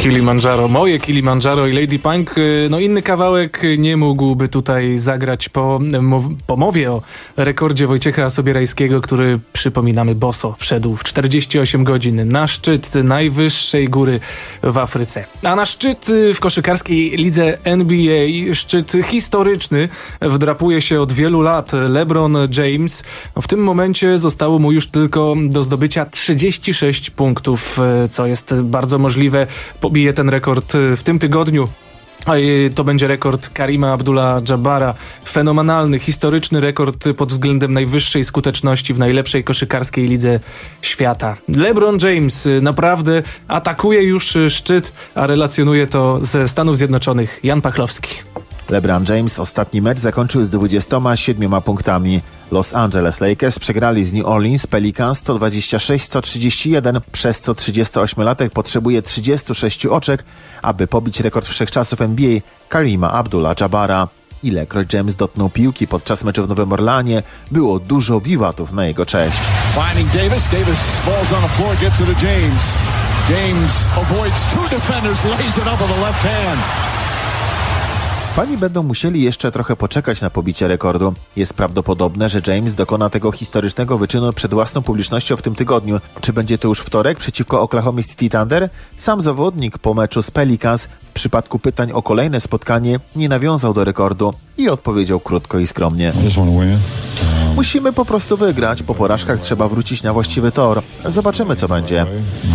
Kilimandżaro, moje Kilimandżaro i Lady Punk. No inny kawałek nie mógłby tutaj zagrać po mowie o rekordzie Wojciecha Sobierajskiego, który, przypominamy, boso wszedł w 48 godzin na szczyt najwyższej góry w Afryce. A na szczyt w koszykarskiej lidze NBA, szczyt historyczny, wdrapuje się od wielu lat LeBron James. W tym momencie zostało mu już tylko do zdobycia 36 punktów, co jest bardzo możliwe. Pobije ten rekord w tym tygodniu. To będzie rekord Karima Abdullah-Jabbara. Fenomenalny, historyczny rekord pod względem najwyższej skuteczności w najlepszej koszykarskiej lidze świata. LeBron James naprawdę atakuje już szczyt, a relacjonuje to ze Stanów Zjednoczonych Jan Pachlowski. LeBron James ostatni mecz zakończył z 27 punktami. Los Angeles Lakers przegrali z New Orleans Pelicans 126-131, przez co 38-latek potrzebuje 36 oczek, aby pobić rekord wszechczasów NBA Karima Abdullah-Jabbara. Ilekroć James dotknął piłki podczas meczu w Nowym Orleanie, było dużo wiwatów na jego cześć. Davis falls on the floor, gets it to James. James avoids two defenders, lays it up with the left hand. Fani będą musieli jeszcze trochę poczekać na pobicie rekordu. Jest prawdopodobne, że James dokona tego historycznego wyczynu przed własną publicznością w tym tygodniu. Czy będzie to już wtorek przeciwko Oklahoma City Thunder? Sam zawodnik po meczu z Pelicans w przypadku pytań o kolejne spotkanie nie nawiązał do rekordu i odpowiedział krótko i skromnie. Musimy po prostu wygrać. Po porażkach trzeba wrócić na właściwy tor. Zobaczymy, co będzie.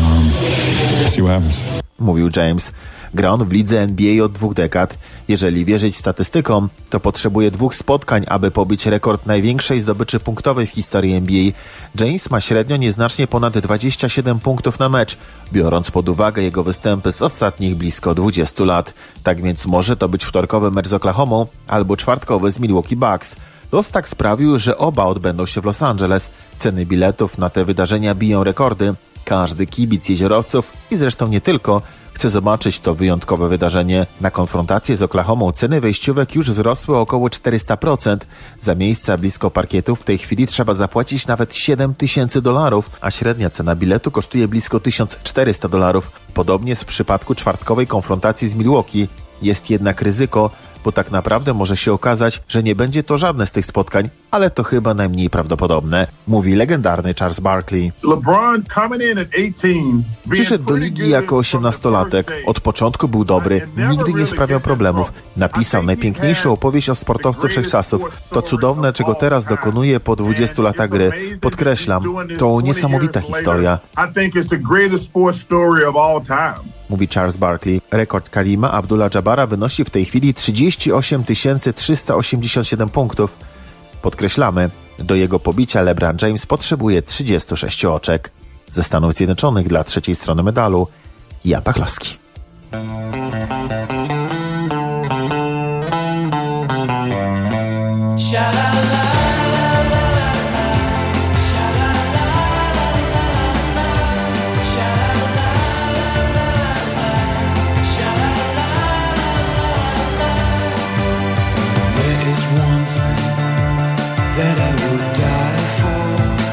Mówił James. Gra on w lidze NBA od 2 dekad. Jeżeli wierzyć statystykom, to potrzebuje 2 spotkań, aby pobić rekord największej zdobyczy punktowej w historii NBA. James ma średnio nieznacznie ponad 27 punktów na mecz, biorąc pod uwagę jego występy z ostatnich blisko 20 lat. Tak więc może to być wtorkowy mecz z Oklahomą albo czwartkowy z Milwaukee Bucks. Los tak sprawił, że oba odbędą się w Los Angeles. Ceny biletów na te wydarzenia biją rekordy. Każdy kibic jeziorowców i zresztą nie tylko chce zobaczyć to wyjątkowe wydarzenie. Na konfrontację z Oklahomą ceny wejściówek już wzrosły o około 400%. Za miejsca blisko parkietu w tej chwili trzeba zapłacić nawet $7,000, a średnia cena biletu kosztuje blisko $1,400. Podobnie jest w przypadku czwartkowej konfrontacji z Milwaukee. Jest jednak ryzyko, bo tak naprawdę może się okazać, że nie będzie to żadne z tych spotkań, ale to chyba najmniej prawdopodobne, mówi legendarny Charles Barkley. Przyszedł do ligi jako 18-latek. Od początku był dobry, nigdy nie sprawiał problemów. Napisał najpiękniejszą opowieść o sportowcu wszechczasów. To cudowne, czego teraz dokonuje po 20 latach gry. Podkreślam, to niesamowita historia. Mówi Charles Barkley. Rekord Karima Abdullah-Jabbara wynosi w tej chwili 38 387 punktów. Podkreślamy, do jego pobicia LeBron James potrzebuje 36 oczek. Ze Stanów Zjednoczonych dla trzeciej strony medalu Jan Pachlowski. That I would die for.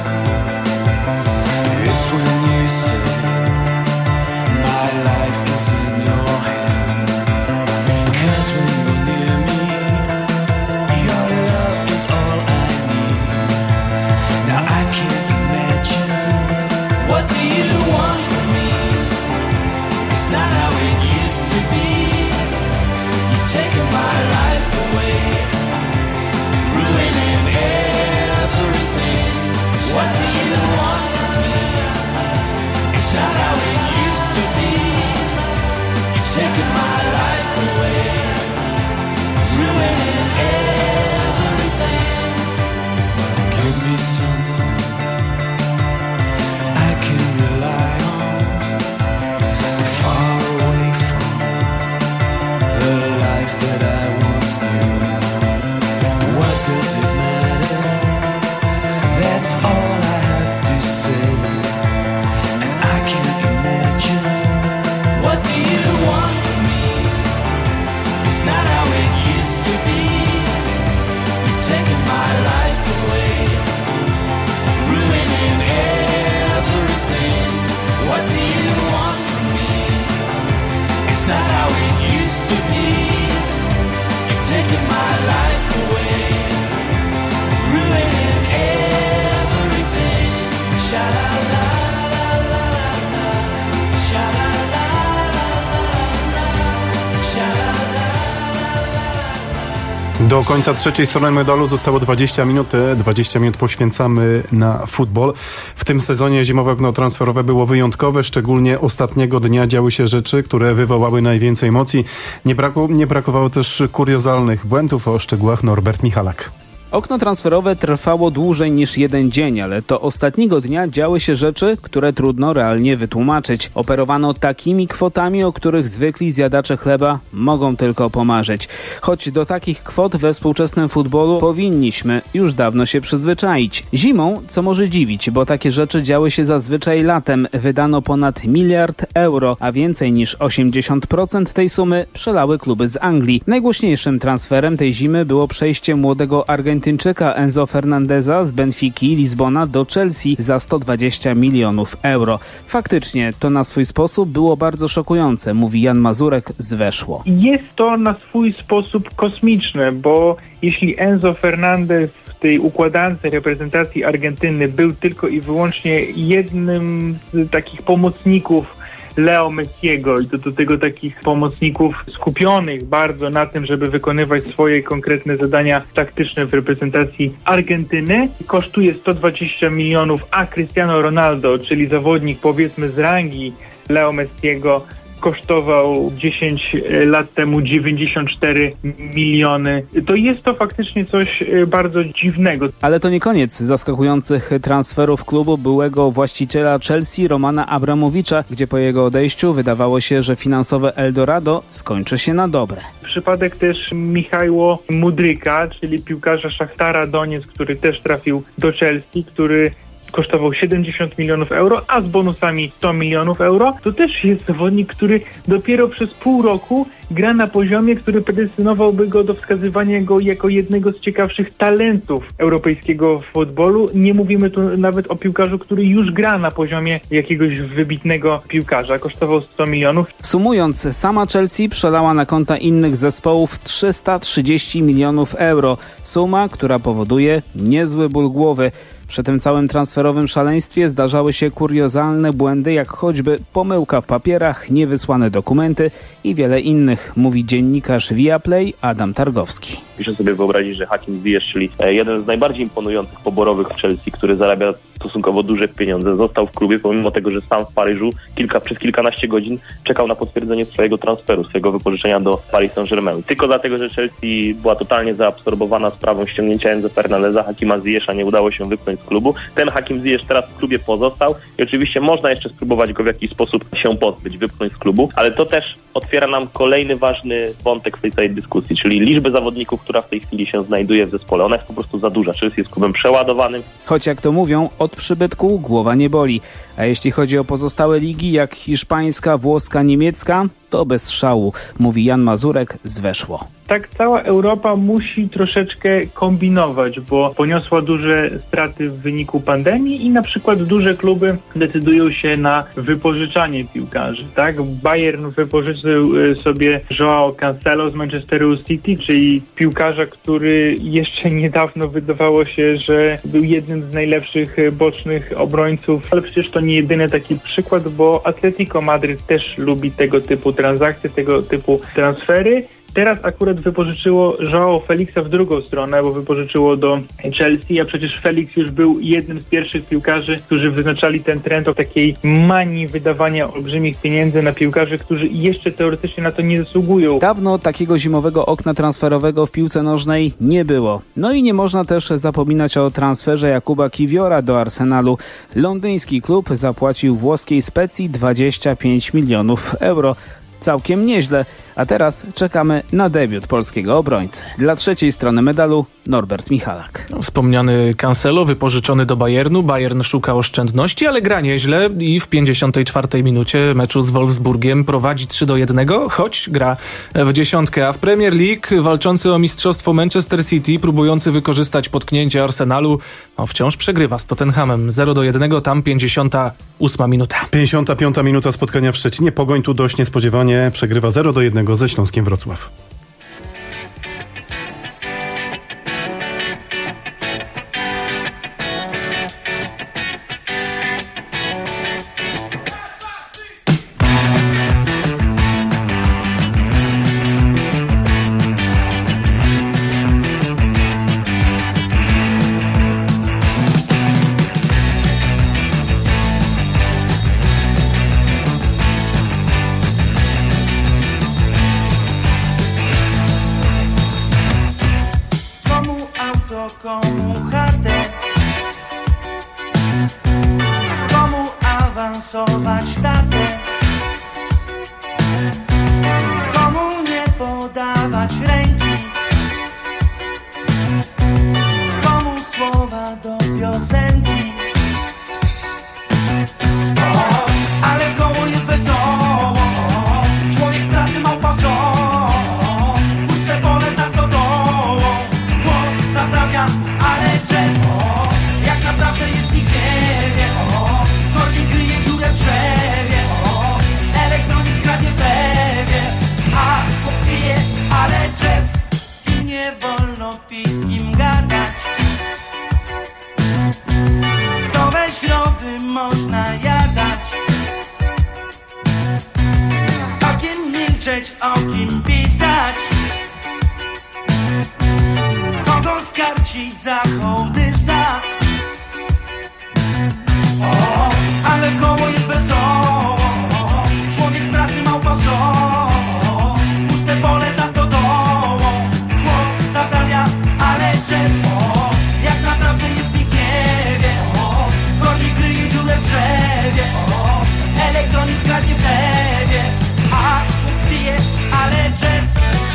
It's when you say my life is in your hands. taking my life away, ruining everything. Sha-la-la, la-la-la-la, sha-la-la, la-la-la-la, sha-la-la. Do końca trzeciej strony medalu zostało 20 minut. 20 minut poświęcamy na futbol. W tym sezonie zimowe okno transferowe było wyjątkowe. Szczególnie ostatniego dnia działy się rzeczy, które wywołały najwięcej emocji. Nie brakowało też kuriozalnych błędów. O szczegółach Norbert Michalak. Okno transferowe trwało dłużej niż jeden dzień, ale to ostatniego dnia działy się rzeczy, które trudno realnie wytłumaczyć. Operowano takimi kwotami, o których zwykli zjadacze chleba mogą tylko pomarzyć. Choć do takich kwot we współczesnym futbolu powinniśmy już dawno się przyzwyczaić. Zimą, co może dziwić, bo takie rzeczy działy się zazwyczaj latem. Wydano ponad 1 miliard euro, a więcej niż 80% tej sumy przelały kluby z Anglii. Najgłośniejszym transferem tej zimy było przejście młodego Argentyńczyka Enzo Fernandeza z Benfiki Lizbona do Chelsea za 120 milionów euro. Faktycznie to na swój sposób było bardzo szokujące, mówi Jan Mazurek z Weszło. Jest to na swój sposób kosmiczne, bo jeśli Enzo Fernandez w tej układance reprezentacji Argentyny był tylko i wyłącznie jednym z takich pomocników Leo Messiego i do tego takich pomocników skupionych bardzo na tym, żeby wykonywać swoje konkretne zadania taktyczne w reprezentacji Argentyny. Kosztuje 120 milionów, a Cristiano Ronaldo, czyli zawodnik powiedzmy z rangi Leo Messiego, kosztował 10 lat temu 94 miliony. To jest to faktycznie coś bardzo dziwnego. Ale to nie koniec zaskakujących transferów klubu byłego właściciela Chelsea Romana Abramowicza, gdzie po jego odejściu wydawało się, że finansowe Eldorado skończy się na dobre. Przypadek też Michajło Mudryka, czyli piłkarza Szachtara Doniec, który też trafił do Chelsea, który kosztował 70 milionów euro, a z bonusami 100 milionów euro. To też jest zawodnik, który dopiero przez pół roku gra na poziomie, który predestynowałby go do wskazywania go jako jednego z ciekawszych talentów europejskiego futbolu. Nie mówimy tu nawet o piłkarzu, który już gra na poziomie jakiegoś wybitnego piłkarza. Kosztował 100 milionów. Sumując, sama Chelsea przelała na konta innych zespołów 330 milionów euro. Suma, która powoduje niezły ból głowy. Przy tym całym transferowym szaleństwie zdarzały się kuriozalne błędy, jak choćby pomyłka w papierach, niewysłane dokumenty i wiele innych, mówi dziennikarz Viaplay Adam Targowski. Proszę sobie wyobrazić, że Hakim Ziyech, czyli jeden z najbardziej imponujących poborowych w Chelsea, który zarabia stosunkowo duże pieniądze, został w klubie, pomimo tego, że sam w Paryżu przez kilkanaście godzin czekał na potwierdzenie swojego transferu, swojego wypożyczenia do Paris Saint-Germain. Tylko dlatego, że Chelsea była totalnie zaabsorbowana sprawą ściągnięcia Enzo Fernandeza, Hakima Ziyecha nie udało się wypchnąć z klubu. Ten Hakim Ziyech teraz w klubie pozostał i oczywiście można jeszcze spróbować go w jakiś sposób się pozbyć, wypchnąć z klubu, ale to też otwiera nam kolejny ważny wątek w tej całej dyskusji, czyli liczbę zawodników, która w tej chwili się znajduje w zespole. Ona jest po prostu za duża. Chelsea jest klubem przeładowanym. Choć jak to mówią, od przybytku głowa nie boli. A jeśli chodzi o pozostałe ligi, jak hiszpańska, włoska, niemiecka, to bez szału, mówi Jan Mazurek z Weszło. Tak, cała Europa musi troszeczkę kombinować, bo poniosła duże straty w wyniku pandemii i na przykład duże kluby decydują się na wypożyczanie piłkarzy. Tak? Bayern wypożyczył sobie João Cancelo z Manchesteru City, czyli piłkarza, który jeszcze niedawno wydawało się, że był jednym z najlepszych bocznych obrońców, ale przecież to nie jedyny taki przykład, bo Atletico Madryt też lubi tego typu transakcje, tego typu transfery. Teraz akurat wypożyczyło João Felixa w drugą stronę, bo wypożyczyło do Chelsea, a przecież Felix już był jednym z pierwszych piłkarzy, którzy wyznaczali ten trend o takiej manii wydawania olbrzymich pieniędzy na piłkarzy, którzy jeszcze teoretycznie na to nie zasługują. Dawno takiego zimowego okna transferowego w piłce nożnej nie było. No i nie można też zapominać o transferze Jakuba Kiwiora do Arsenalu. Londyński klub zapłacił włoskiej Specji 25 milionów euro. Całkiem nieźle, a teraz czekamy na debiut polskiego obrońcy. Dla trzeciej strony medalu Norbert Michalak. Wspomniany Cancelo wypożyczony do Bayernu. Bayern szuka oszczędności, ale gra nieźle i w 54 minucie meczu z Wolfsburgiem prowadzi 3-1, choć gra w dziesiątkę. A w Premier League walczący o mistrzostwo Manchester City, próbujący wykorzystać potknięcie Arsenalu, wciąż przegrywa z Tottenhamem 0-1, tam 58 minuta. 55 minuta spotkania w Szczecinie. Pogoń tu dość niespodziewanie przegrywa 0-1 ze Śląskiem Wrocław. komu hardę, komu awansować tatę, komu nie podawać ręki, komu słowa do piosenki. O, ale koło jest wesoło, człowiek pracy małpa w zoo, puste pole za stodołą, chłop zaprawia, ale jazz. O, jak naprawdę jest nikt nie wie, kornik kryje dziurę w drzewie, elektronik kradnie w lewie, a chłop pije, ale jazz. Z kim nie wolno pić, z kim gadać, co we środy można jadać, o kim milczeć, o kim pisać, kogo skarcić za hołdysa. O, ale koło jest wesoło, człowiek pracy małpa w zoo, puste pole za stodołą, chłop zaprawia, ale jazz. O, jak naprawdę jest nikt nie wie, kornik kryje dziurę w drzewie, elektronik kradnie w lewie, a chłop pije, ale jazz.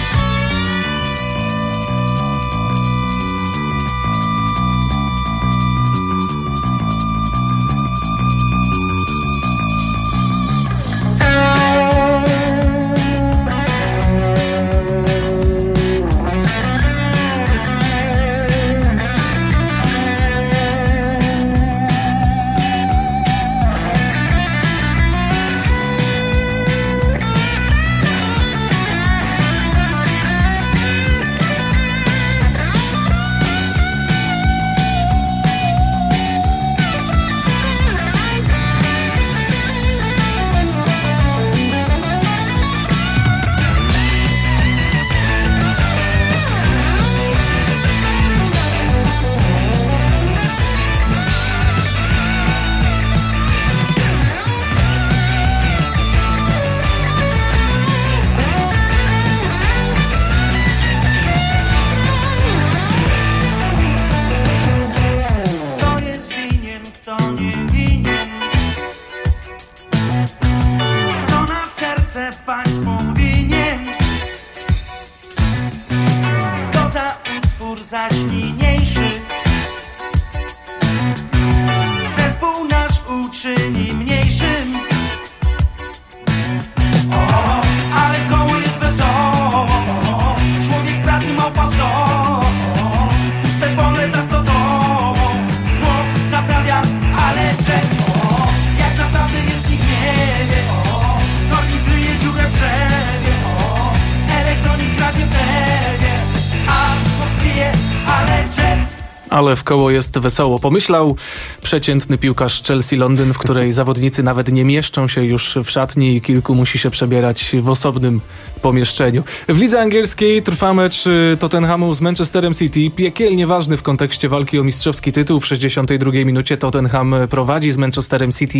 Ale w koło jest wesoło, pomyślał przeciętny piłkarz Chelsea Londyn, w której zawodnicy nawet nie mieszczą się już w szatni i kilku musi się przebierać w osobnym pomieszczeniu. W lidze angielskiej trwa mecz Tottenhamu z Manchesterem City, piekielnie ważny w kontekście walki o mistrzowski tytuł. W 62 minucie Tottenham prowadzi z Manchesterem City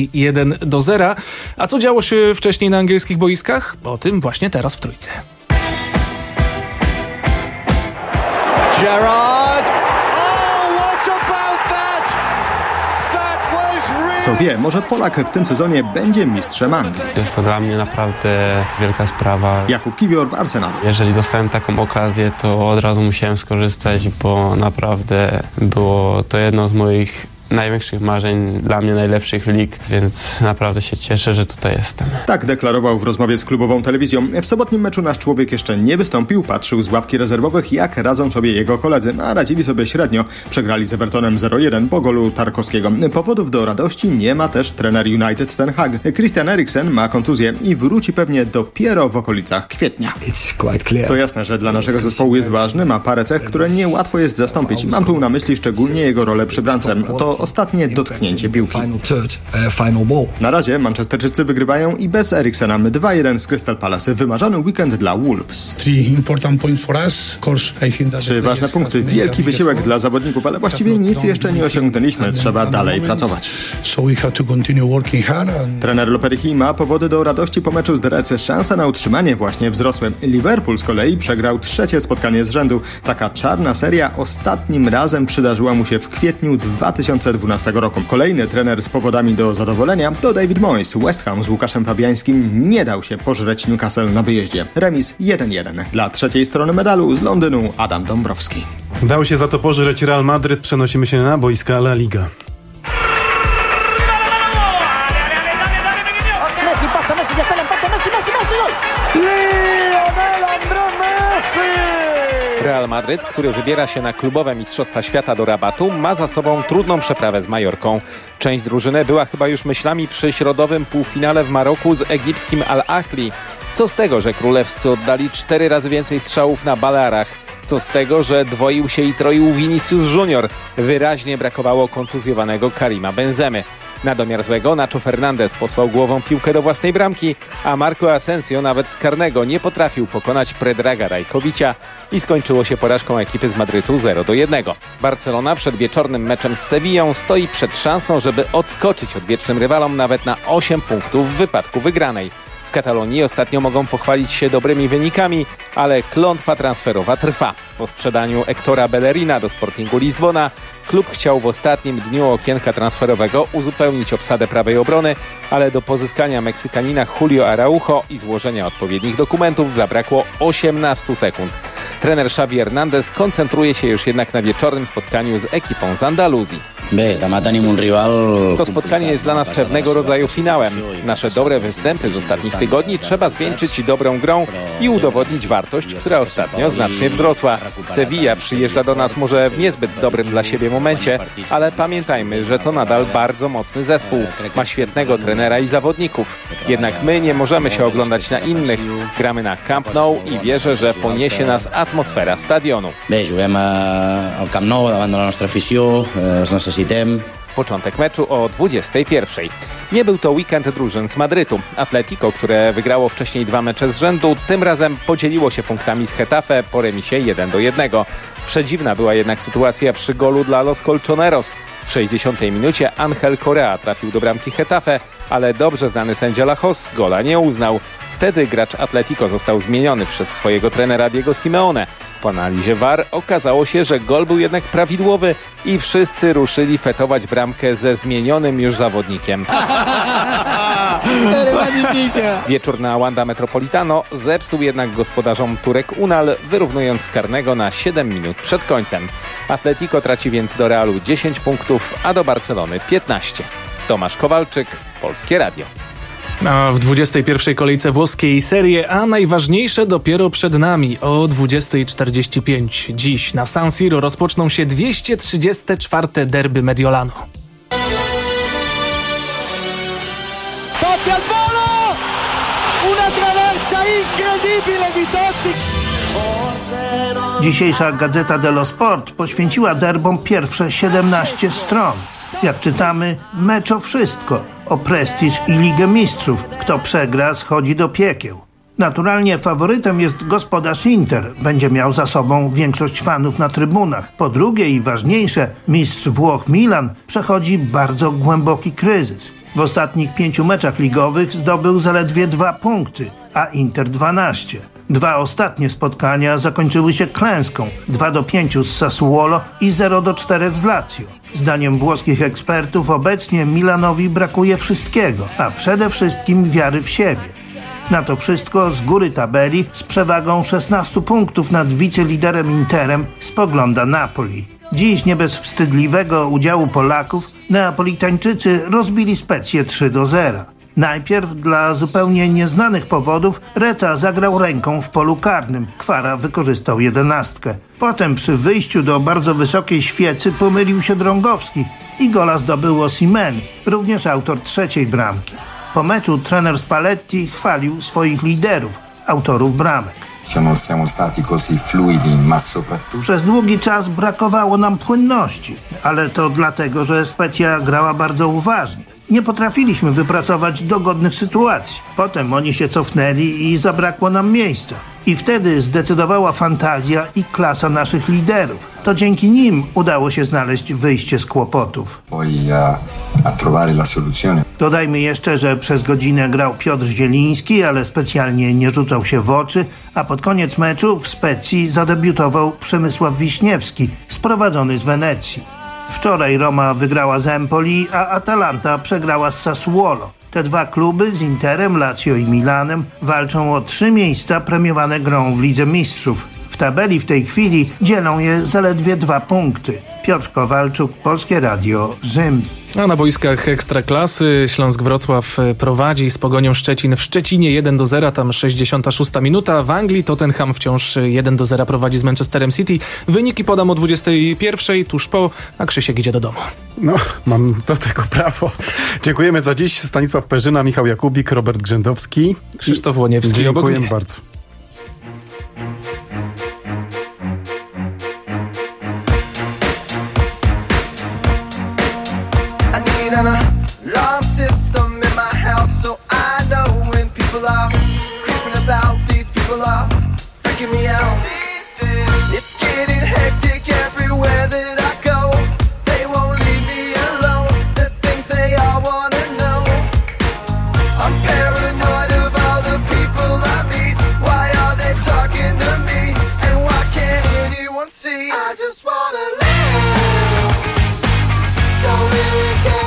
1-0. A co działo się wcześniej na angielskich boiskach? O tym właśnie teraz w Trójce. Gerrard! Kto wie, może Polak w tym sezonie będzie mistrzem Anglii. Jest to dla mnie naprawdę wielka sprawa. Jakub Kiwior w Arsenalu. Jeżeli dostałem taką okazję, to od razu musiałem skorzystać, bo naprawdę było to jedno z moich największych marzeń, dla mnie najlepszych lig, więc naprawdę się cieszę, że tutaj jestem. Tak deklarował w rozmowie z klubową telewizją. W sobotnim meczu nasz człowiek jeszcze nie wystąpił, patrzył z ławki rezerwowych, jak radzą sobie jego koledzy, a radzili sobie średnio. Przegrali z Evertonem 0-1 po golu Tarkowskiego. Powodów do radości nie ma też trener United Ten Hag. Christian Eriksen ma kontuzję i wróci pewnie dopiero w okolicach kwietnia. To jasne, że dla naszego zespołu jest ważny, ma parę cech, które niełatwo jest zastąpić. Mam tu na myśli szczególnie jego rolę przy bramce. To ostatnie dotknięcie piłki. Na razie Manchesterczycy wygrywają i bez Eriksena 2-1 z Crystal Palace. Wymarzony weekend dla Wolves. 3 ważne punkty, wielki wysiłek dla zawodników, ale właściwie nic jeszcze nie osiągnęliśmy. Trzeba dalej pracować. Trener Lopetegui ma powody do radości po meczu z The Reds. Szansa na utrzymanie właśnie wzrosły. Liverpool z kolei przegrał 3. spotkanie z rzędu. Taka czarna seria ostatnim razem przydarzyła mu się w kwietniu 2012 roku. Kolejny trener z powodami do zadowolenia to David Moyes. West Ham z Łukaszem Fabiańskim nie dał się pożreć Newcastle na wyjeździe. Remis 1-1. Dla trzeciej strony medalu z Londynu Adam Dąbrowski. Dał się za to pożreć Real Madryt. Przenosimy się na boiska La Liga. Real Madryt, który wybiera się na klubowe Mistrzostwa Świata do Rabatu, ma za sobą trudną przeprawę z Majorką. Część drużyny była chyba już myślami przy środowym półfinale w Maroku z egipskim Al-Ahli. Co z tego, że królewscy oddali 4 razy więcej strzałów na Balearach? Co z tego, że dwoił się i troił Vinicius Junior? Wyraźnie brakowało kontuzjowanego Karima Benzemy. Na domiar złego Nacho Fernandez posłał głową piłkę do własnej bramki, a Marco Asensio nawet z karnego nie potrafił pokonać Predraga Rajkowicza i skończyło się porażką ekipy z Madrytu 0-1. Barcelona przed wieczornym meczem z Sevillą stoi przed szansą, żeby odskoczyć odwiecznym rywalom nawet na 8 punktów w wypadku wygranej. W Katalonii ostatnio mogą pochwalić się dobrymi wynikami, ale klątwa transferowa trwa. Po sprzedaniu Hectora Bellerina do Sportingu Lizbona klub chciał w ostatnim dniu okienka transferowego uzupełnić obsadę prawej obrony, ale do pozyskania Meksykanina Julio Araujo i złożenia odpowiednich dokumentów zabrakło 18 sekund. Trener Xavi Hernandez koncentruje się już jednak na wieczornym spotkaniu z ekipą z Andaluzji. To spotkanie jest dla nas pewnego rodzaju finałem. Nasze dobre występy z ostatnich tygodni trzeba zwieńczyć dobrą grą i udowodnić wartość, która ostatnio znacznie wzrosła. Sevilla przyjeżdża do nas może w niezbyt dobrym dla siebie momencie, ale pamiętajmy, że to nadal bardzo mocny zespół. Ma świetnego trenera i zawodników. Jednak my nie możemy się oglądać na innych. Gramy na Camp Nou i wierzę, że poniesie nas atmosfera stadionu. Początek meczu o 21:00. Nie był to weekend drużyn z Madrytu. Atletico, które wygrało wcześniej 2 mecze z rzędu, tym razem podzieliło się punktami z Getafe po remisie 1-1. Przedziwna była jednak sytuacja przy golu dla Los Colchoneros. W 60 minucie Ángel Correa trafił do bramki Getafe, ale dobrze znany sędzia Lajos gola nie uznał. Wtedy gracz Atletico został zmieniony przez swojego trenera Diego Simeone. Po analizie VAR okazało się, że gol był jednak prawidłowy i wszyscy ruszyli fetować bramkę ze zmienionym już zawodnikiem. Wieczór na Wanda Metropolitano zepsuł jednak gospodarzom Turek Unal, wyrównując karnego na 7 minut przed końcem. Atletico traci więc do Realu 10 punktów, a do Barcelony 15. Tomasz Kowalczyk, Polskie Radio. A w 21. kolejce włoskiej Serie A najważniejsze dopiero przed nami o 20:45. Dziś na San Siro rozpoczną się 234. derby Mediolanu. Totti al volo! Una traversa incredibile di Totti! Dzisiejsza Gazeta dello Sport poświęciła derbom pierwsze 17 stron. Jak czytamy, mecz o wszystko. O prestiż i Ligę Mistrzów. Kto przegra, schodzi do piekieł. Naturalnie faworytem jest gospodarz Inter. Będzie miał za sobą większość fanów na trybunach. Po drugie i ważniejsze, mistrz Włoch Milan przechodzi bardzo głęboki kryzys. W ostatnich 5 meczach ligowych zdobył zaledwie 2 punkty, a Inter 12. 2 ostatnie spotkania zakończyły się klęską 2-5 z Sassuolo i 0-4 z Lazio. Zdaniem włoskich ekspertów obecnie Milanowi brakuje wszystkiego, a przede wszystkim wiary w siebie. Na to wszystko z góry tabeli z przewagą 16 punktów nad wiceliderem Interem spogląda Napoli. Dziś nie bez wstydliwego udziału Polaków Neapolitańczycy rozbili Specję 3-0. Najpierw dla zupełnie nieznanych powodów Reca zagrał ręką w polu karnym. Kvara wykorzystał 11. Potem przy wyjściu do bardzo wysokiej świecy pomylił się Drągowski i gola zdobył Osimhen, również autor 3. bramki. Po meczu trener Spalletti chwalił swoich liderów, autorów bramek. Przez długi czas brakowało nam płynności, ale to dlatego, że Spezia grała bardzo uważnie. Nie potrafiliśmy wypracować dogodnych sytuacji. Potem oni się cofnęli i zabrakło nam miejsca. I wtedy zdecydowała fantazja i klasa naszych liderów. To dzięki nim udało się znaleźć wyjście z kłopotów. Dodajmy jeszcze, że przez godzinę grał Piotr Zieliński, ale specjalnie nie rzucał się w oczy, a pod koniec meczu w Specji zadebiutował Przemysław Wiśniewski, sprowadzony z Wenecji. Wczoraj Roma wygrała z Empoli, a Atalanta przegrała z Sassuolo. Te dwa kluby z Interem, Lazio i Milanem walczą o 3 miejsca premiowane grą w Lidze Mistrzów. W tabeli w tej chwili dzielą je zaledwie 2 punkty. Piotr Kowalczuk, Polskie Radio, Rzym. A na boiskach Ekstraklasy Śląsk Wrocław prowadzi z Pogonią Szczecin w Szczecinie 1-0, tam 66 minuta. W Anglii Tottenham wciąż 1-0 prowadzi z Manchesterem City. Wyniki podam o 21, tuż po, a Krzysiek idzie do domu. No, mam do tego prawo. Dziękujemy za dziś. Stanisław Perzyna, Michał Jakubik, Robert Grzędowski. Krzysztof Łoniewski. Dziękuję bardzo. And a alarm system in my house, so I know when people are creeping about. These people are freaking me out. It's getting hectic everywhere that I go. They won't leave me alone. There's things they all wanna know. I'm paranoid of all the people I meet. Why are they talking to me? And why can't anyone see? I just wanna live. Don't really care.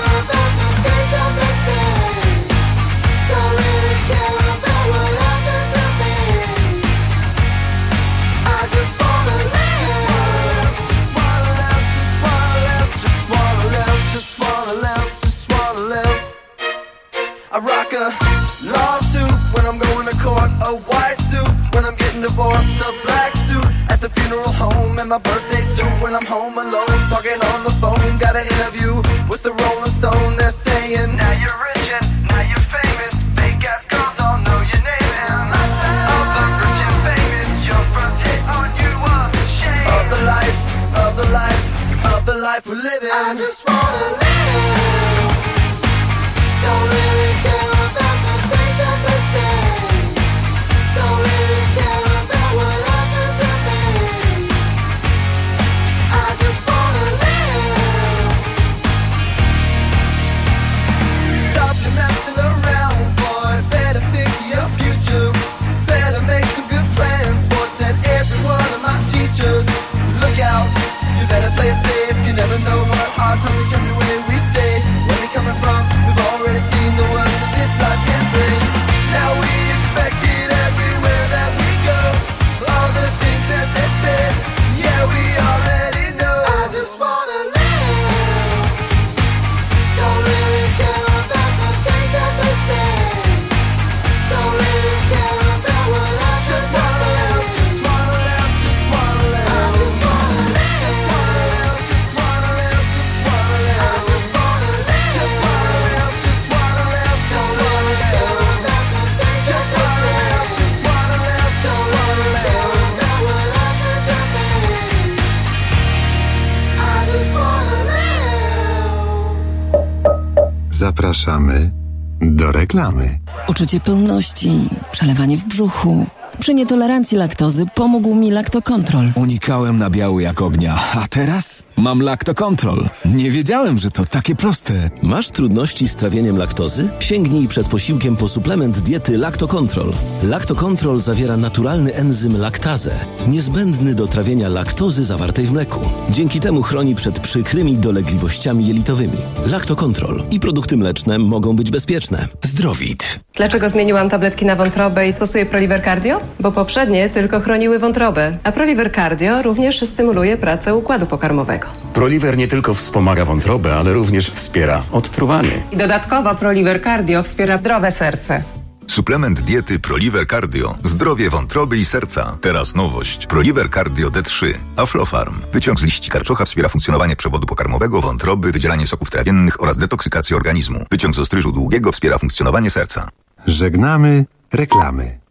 I rock a lawsuit when I'm going to court, a white suit when I'm getting divorced, a black suit at the funeral home, and my birthday suit when I'm home alone, talking on the phone. Got an interview with the Rolling Stone. They're saying, now you're rich and now you're famous. Fake ass girls all know your name, and of the rich and famous, your first hit on you are shame of the life, of the life, of the life we're living. I just wanna live. Don't really care about the things that they say. Don't really care about what others have made. I just wanna live. Stop your messing around, boy. Better think of your future. Better make some good plans, boy. Said every one of my teachers. Look out, you better play it safe. You never know what hard times will come your way. We say, where we coming from? We've already seen the worst that this life can bring. Now we expect it everywhere that we go. All the things that they said, yeah, we already know. I just wanna live. Don't really care about the things that they say. Don't really care about what I just wanna live. Just wanna live, just wanna live. I just wanna live. Just wanna live, just wanna live, just wanna live. I just wanna live. Just wanna live, just wanna live. Don't really care about the things that they say. Just wanna live, don't wanna live about what others have made. I just wanna live. Zapraszamy do reklamy. Uczucie pełności, przelewanie w brzuchu. Przy nietolerancji laktozy pomógł mi Lactocontrol. Unikałem nabiału jak ognia, a teraz mam Lactocontrol. Nie wiedziałem, że to takie proste. Masz trudności z trawieniem laktozy? Sięgnij przed posiłkiem po suplement diety Lactocontrol. Lactocontrol zawiera naturalny enzym laktazę, niezbędny do trawienia laktozy zawartej w mleku. Dzięki temu chroni przed przykrymi dolegliwościami jelitowymi. Lactocontrol i produkty mleczne mogą być bezpieczne. Zdrowit. Dlaczego zmieniłam tabletki na wątrobę i stosuję Proliver Cardio? Bo poprzednie tylko chroniły wątrobę, a Proliver Cardio również stymuluje pracę układu pokarmowego. Proliver nie tylko wspomaga wątrobę, ale również wspiera odtruwanie. I dodatkowo Proliver Cardio wspiera zdrowe serce. Suplement diety Proliver Cardio. Zdrowie wątroby i serca. Teraz nowość. Proliver Cardio D3. Aflofarm. Wyciąg z liści karczocha wspiera funkcjonowanie przewodu pokarmowego, wątroby, wydzielanie soków trawiennych oraz detoksykację organizmu. Wyciąg z ostryżu długiego wspiera funkcjonowanie serca. Żegnamy reklamy.